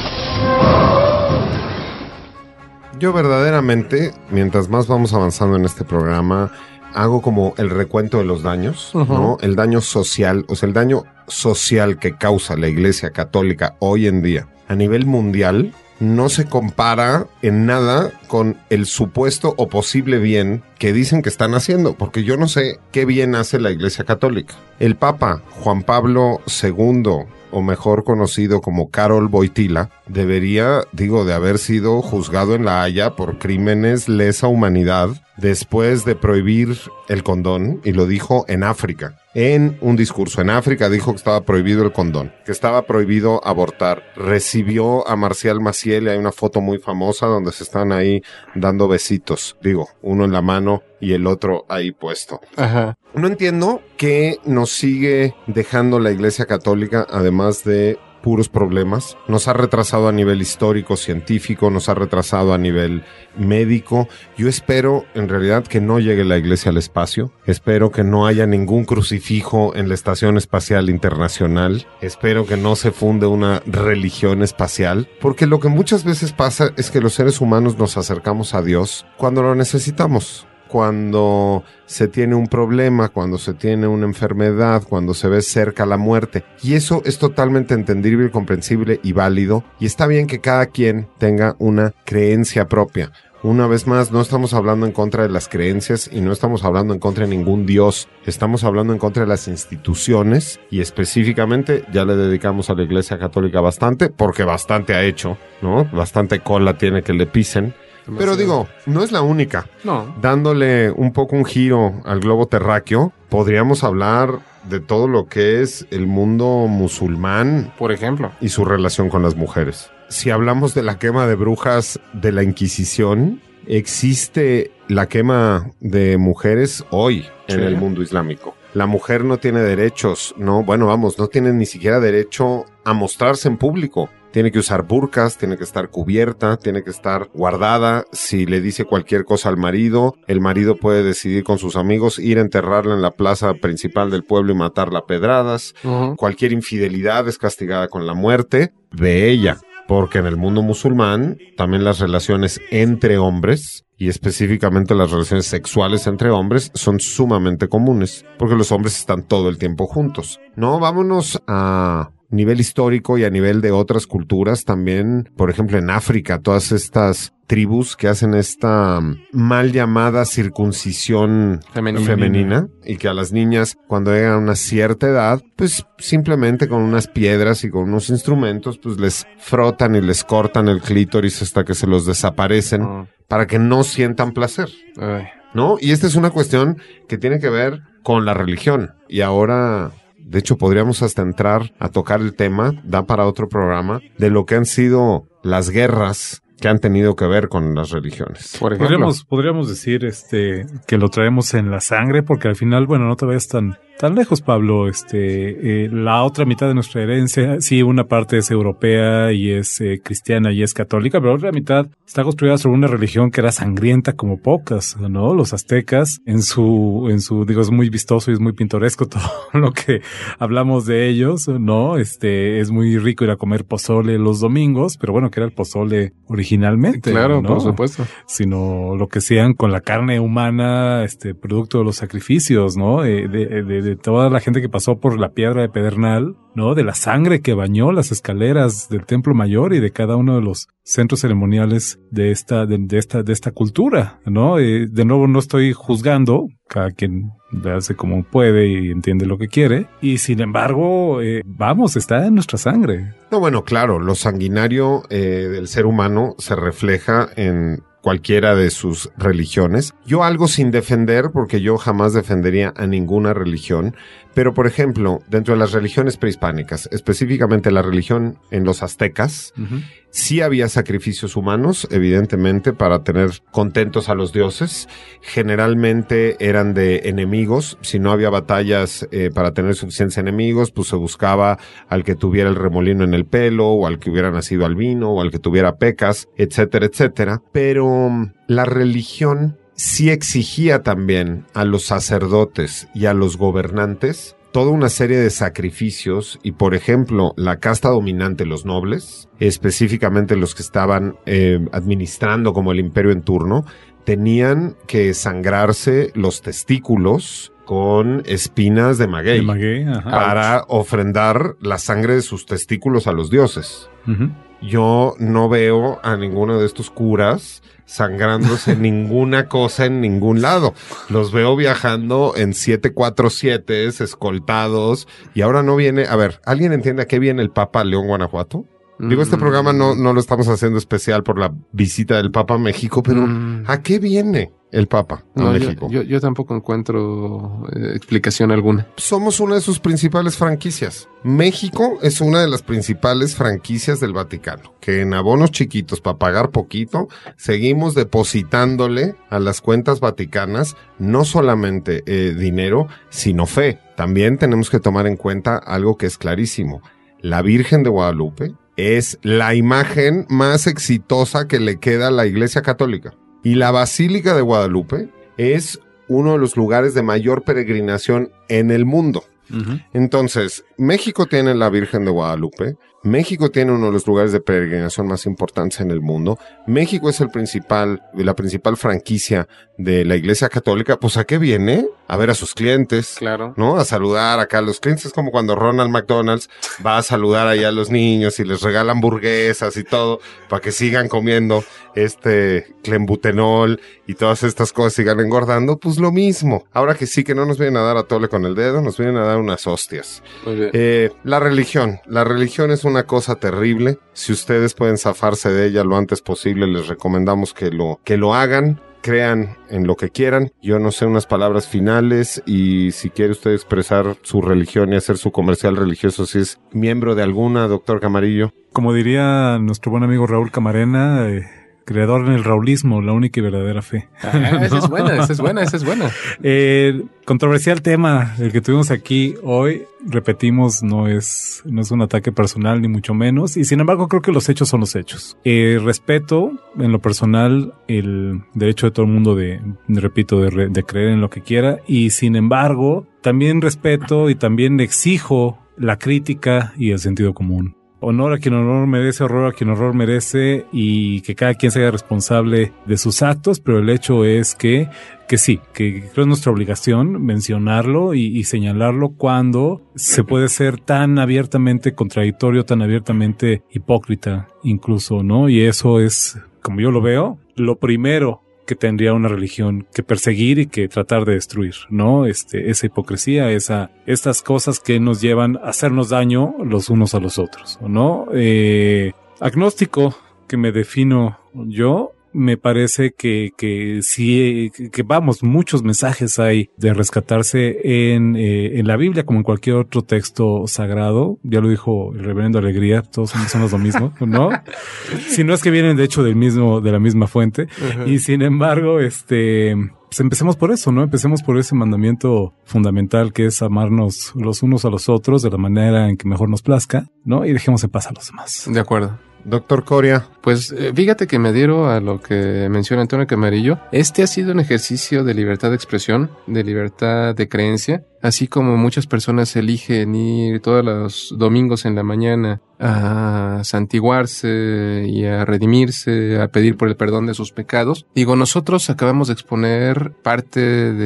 S2: Yo verdaderamente, mientras más vamos avanzando en este programa, hago como el recuento de los daños, ¿no? El daño social, o sea, el daño social que causa la Iglesia Católica hoy en día a nivel mundial no se compara en nada con el supuesto o posible bien que dicen que están haciendo, porque yo no sé qué bien hace la Iglesia Católica. El Papa Juan Pablo II, o mejor conocido como Karol Wojtyła, debería, de haber sido juzgado en La Haya por crímenes lesa humanidad después de prohibir el condón, y lo dijo en África. En un discurso en África dijo que estaba prohibido el condón, que estaba prohibido abortar. Recibió a Marcial Maciel y hay una foto muy famosa donde se están ahí dando besitos. Uno en la mano y el otro ahí puesto.
S5: Ajá.
S2: No entiendo qué nos sigue dejando la Iglesia Católica, además de puros problemas. Nos ha retrasado a nivel histórico, científico, nos ha retrasado a nivel médico. Yo espero, en realidad, que no llegue la Iglesia al espacio. Espero que no haya ningún crucifijo en la Estación Espacial Internacional. Espero que no se funde una religión espacial. Porque lo que muchas veces pasa es que los seres humanos nos acercamos a Dios cuando lo necesitamos. Cuando se tiene un problema, cuando se tiene una enfermedad, cuando se ve cerca la muerte. Y eso es totalmente entendible, comprensible y válido. Y está bien que cada quien tenga una creencia propia. Una vez más, no estamos hablando en contra de las creencias y no estamos hablando en contra de ningún Dios. Estamos hablando en contra de las instituciones y específicamente ya le dedicamos a la Iglesia Católica bastante, porque bastante ha hecho, ¿no? Bastante cola tiene que le pisen. Pero no es la única.
S5: No.
S2: Dándole un poco un giro al globo terráqueo, podríamos hablar de todo lo que es el mundo musulmán,
S5: por ejemplo,
S2: y su relación con las mujeres. Si hablamos de la quema de brujas de la Inquisición, existe la quema de mujeres hoy en el mundo islámico. La mujer no tiene derechos, no tiene ni siquiera derecho a mostrarse en público. Tiene que usar burkas, tiene que estar cubierta, tiene que estar guardada. Si le dice cualquier cosa al marido, el marido puede decidir con sus amigos ir a enterrarla en la plaza principal del pueblo y matarla a pedradas. Cualquier infidelidad es castigada con la muerte de ella. Porque en el mundo musulmán también las relaciones entre hombres, y específicamente las relaciones sexuales entre hombres, son sumamente comunes, porque los hombres están todo el tiempo juntos. No, vámonos a nivel histórico y a nivel de otras culturas también. Por ejemplo, en África, todas estas tribus que hacen esta mal llamada circuncisión femenina, y que a las niñas, cuando llegan a una cierta edad, pues simplemente con unas piedras y con unos instrumentos, pues les frotan y les cortan el clítoris hasta que se los desaparecen para que no sientan placer. ¿No? Y esta es una cuestión que tiene que ver con la religión. Y ahora, de hecho, podríamos hasta entrar a tocar el tema, da para otro programa, de lo que han sido las guerras que han tenido que ver con las religiones.
S4: Por ejemplo, podríamos decir que lo traemos en la sangre, porque al final, bueno, no te vayas tan lejos, Pablo. La otra mitad de nuestra herencia, sí, una parte es europea y es cristiana y es católica, pero la otra mitad está construida sobre una religión que era sangrienta como pocas, ¿no? Los aztecas, en su, digo, es muy vistoso y es muy pintoresco todo lo que hablamos de ellos, ¿no? Es muy rico ir a comer pozole los domingos, pero bueno, que era el pozole originalmente.
S5: Claro,
S4: ¿no?
S5: Por supuesto.
S4: Sino lo que hacían con la carne humana, producto de los sacrificios, ¿no? De toda la gente que pasó por la piedra de Pedernal, ¿no? De la sangre que bañó las escaleras del Templo Mayor y de cada uno de los centros ceremoniales de esta cultura, ¿no? De nuevo, no estoy juzgando, cada quien le hace como puede y entiende lo que quiere, y sin embargo, está en nuestra sangre.
S2: No, bueno, claro, lo sanguinario del ser humano se refleja en cualquiera de sus religiones. Yo algo sin defender, porque yo jamás defendería a ninguna religión, pero por ejemplo, dentro de las religiones prehispánicas, específicamente la religión en los aztecas, sí había sacrificios humanos, evidentemente, para tener contentos a los dioses. Generalmente eran de enemigos. Si no había batallas para tener suficientes enemigos, pues se buscaba al que tuviera el remolino en el pelo, o al que hubiera nacido albino, o al que tuviera pecas, etcétera, etcétera. Pero la religión sí exigía también a los sacerdotes y a los gobernantes toda una serie de sacrificios, y por ejemplo, la casta dominante, los nobles, específicamente los que estaban administrando como el imperio en turno, tenían que sangrarse los testículos con espinas de maguey, para ofrendar la sangre de sus testículos a los dioses. Yo no veo a ninguno de estos curas sangrándose ninguna cosa en ningún lado. Los veo viajando en 747, escoltados, y ahora no viene... A ver, ¿alguien entiende a qué viene el Papa a León, Guanajuato? Digo, este programa no lo estamos haciendo especial por la visita del Papa a México, pero ¿a qué viene el Papa a México?
S5: Yo tampoco encuentro explicación alguna.
S2: Somos una de sus principales franquicias. México es una de las principales franquicias del Vaticano, que en abonos chiquitos para pagar poquito, seguimos depositándole a las cuentas vaticanas no solamente dinero, sino fe. También tenemos que tomar en cuenta algo que es clarísimo. La Virgen de Guadalupe es la imagen más exitosa que le queda a la Iglesia Católica. Y la Basílica de Guadalupe es uno de los lugares de mayor peregrinación en el mundo. Entonces, México tiene la Virgen de Guadalupe, México tiene uno de los lugares de peregrinación más importantes en el mundo, México es la principal franquicia de la Iglesia Católica. Pues ¿a qué viene? A ver a sus clientes,
S5: claro,
S2: ¿no? A saludar acá a los clientes. Es como cuando Ronald McDonald's va a saludar allá a los niños y les regala hamburguesas y todo para que sigan comiendo clenbuterol y todas estas cosas, sigan engordando. Pues lo mismo. Ahora que sí, que no nos vienen a dar a tole con el dedo, nos vienen a dar unas hostias.
S5: Muy bien.
S2: La religión es una cosa terrible. Si ustedes pueden zafarse de ella lo antes posible, les recomendamos que lo hagan. Crean en lo que quieran. Yo no sé unas palabras finales, y si quiere usted expresar su religión y hacer su comercial religioso, si es miembro de alguna, doctor Camarillo.
S4: Como diría nuestro buen amigo Raúl Camarena, creador en el raulismo, la única y verdadera fe.
S5: Esa es buena.
S4: Controversial tema el que tuvimos aquí hoy. Repetimos, no es un ataque personal ni mucho menos, y sin embargo creo que los hechos son los hechos. Respeto en lo personal el derecho de todo el mundo de creer en lo que quiera, y sin embargo también respeto y también exijo la crítica y el sentido común. Honor a quien honor merece, horror a quien horror merece, y que cada quien se haga responsable de sus actos, pero el hecho es que sí, que creo es nuestra obligación mencionarlo y señalarlo cuando se puede ser tan abiertamente contradictorio, tan abiertamente hipócrita incluso, ¿no? Y eso es, como yo lo veo, lo primero que tendría una religión que perseguir y que tratar de destruir, ¿no? Esa hipocresía, estas cosas que nos llevan a hacernos daño los unos a los otros, ¿no? Agnóstico, que me defino yo, me parece que sí, que vamos, muchos mensajes hay de rescatarse en la Biblia como en cualquier otro texto sagrado. Ya lo dijo el reverendo Alegría, todos somos lo mismo, ¿no? Si no es que vienen de hecho de la misma fuente. Uh-huh. Y sin embargo, pues empecemos por eso, ¿no? Empecemos por ese mandamiento fundamental que es amarnos los unos a los otros de la manera en que mejor nos plazca, ¿no? Y dejemos en paz a los demás.
S5: De acuerdo.
S2: Doctor Coria.
S5: Pues fíjate que me adhiero a lo que menciona Antonio Camarillo. Ha sido un ejercicio de libertad de expresión, de libertad de creencia, así como muchas personas eligen ir todos los domingos en la mañana a santiguarse y a redimirse, a pedir por el perdón de sus pecados. Digo, nosotros acabamos de exponer parte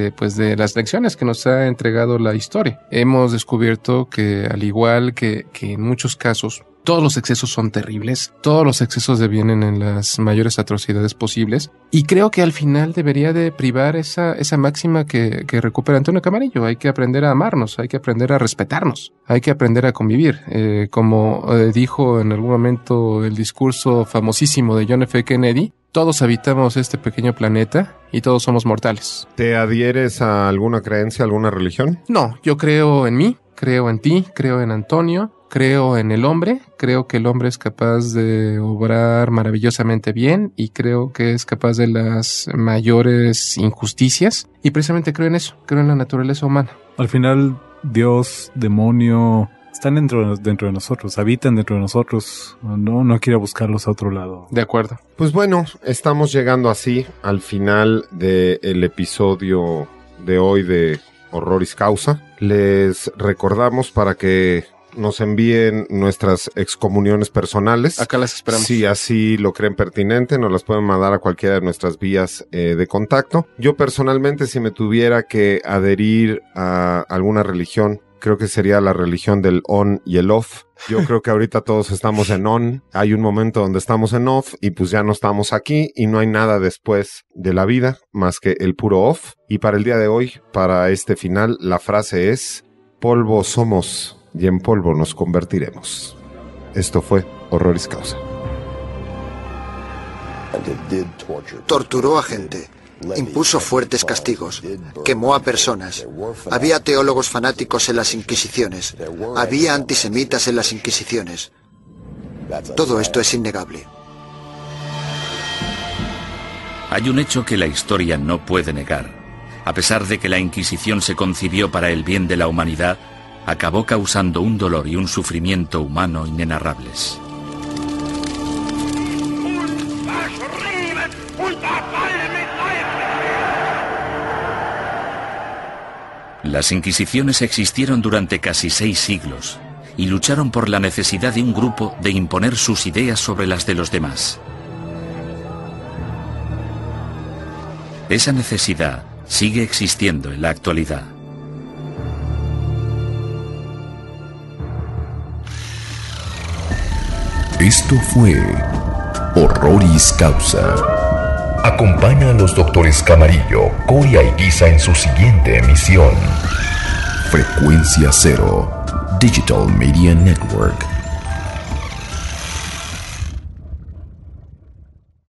S5: de las lecciones que nos ha entregado la historia. Hemos descubierto que, al igual que en muchos casos, todos los excesos son terribles, todos los excesos devienen en las mayores atrocidades posibles, y creo que al final debería de privar esa máxima que recupera Antonio Camarillo. Hay que aprender a amarnos, hay que aprender a respetarnos, hay que aprender a convivir. Como dijo en algún momento el discurso famosísimo de John F. Kennedy, todos habitamos este pequeño planeta y todos somos mortales.
S2: ¿Te adhieres a alguna creencia, alguna religión?
S5: No, yo creo en mí, creo en ti, creo en Antonio. Creo en el hombre, creo que el hombre es capaz de obrar maravillosamente bien y creo que es capaz de las mayores injusticias, y precisamente creo en eso, creo en la naturaleza humana.
S4: Al final, Dios, demonio, están dentro de nosotros, habitan dentro de nosotros, no hay que ir a buscarlos a otro lado.
S5: De acuerdo.
S2: Pues bueno, estamos llegando así al final del episodio de hoy de Horroris Causa. Les recordamos para que nos envíen nuestras excomuniones personales.
S5: Acá las esperamos.
S2: Si así lo creen pertinente, nos las pueden mandar a cualquiera de nuestras vías de contacto. Yo personalmente, si me tuviera que adherir a alguna religión, creo que sería la religión del on y el off. Yo creo que ahorita todos estamos en on. Hay un momento donde estamos en off y pues ya no estamos aquí y no hay nada después de la vida más que el puro off. Y para el día de hoy, para este final, la frase es: polvo somos y en polvo nos convertiremos. Esto fue Horroris Causa.
S6: Torturó a gente, impuso fuertes castigos, quemó a personas. Había teólogos fanáticos en las Inquisiciones, había antisemitas en las Inquisiciones. Todo esto es innegable.
S7: Hay un hecho que la historia no puede negar. A pesar de que la Inquisición se concibió para el bien de la humanidad, acabó causando un dolor y un sufrimiento humano inenarrables. Las Inquisiciones existieron durante casi 6 siglos y lucharon por la necesidad de un grupo de imponer sus ideas sobre las de los demás. Esa necesidad sigue existiendo en la actualidad.
S1: Esto fue Horroris Causa. Acompaña a los doctores Camarillo, Coria y Guisa en su siguiente emisión. Frecuencia Cero, Digital Media Network.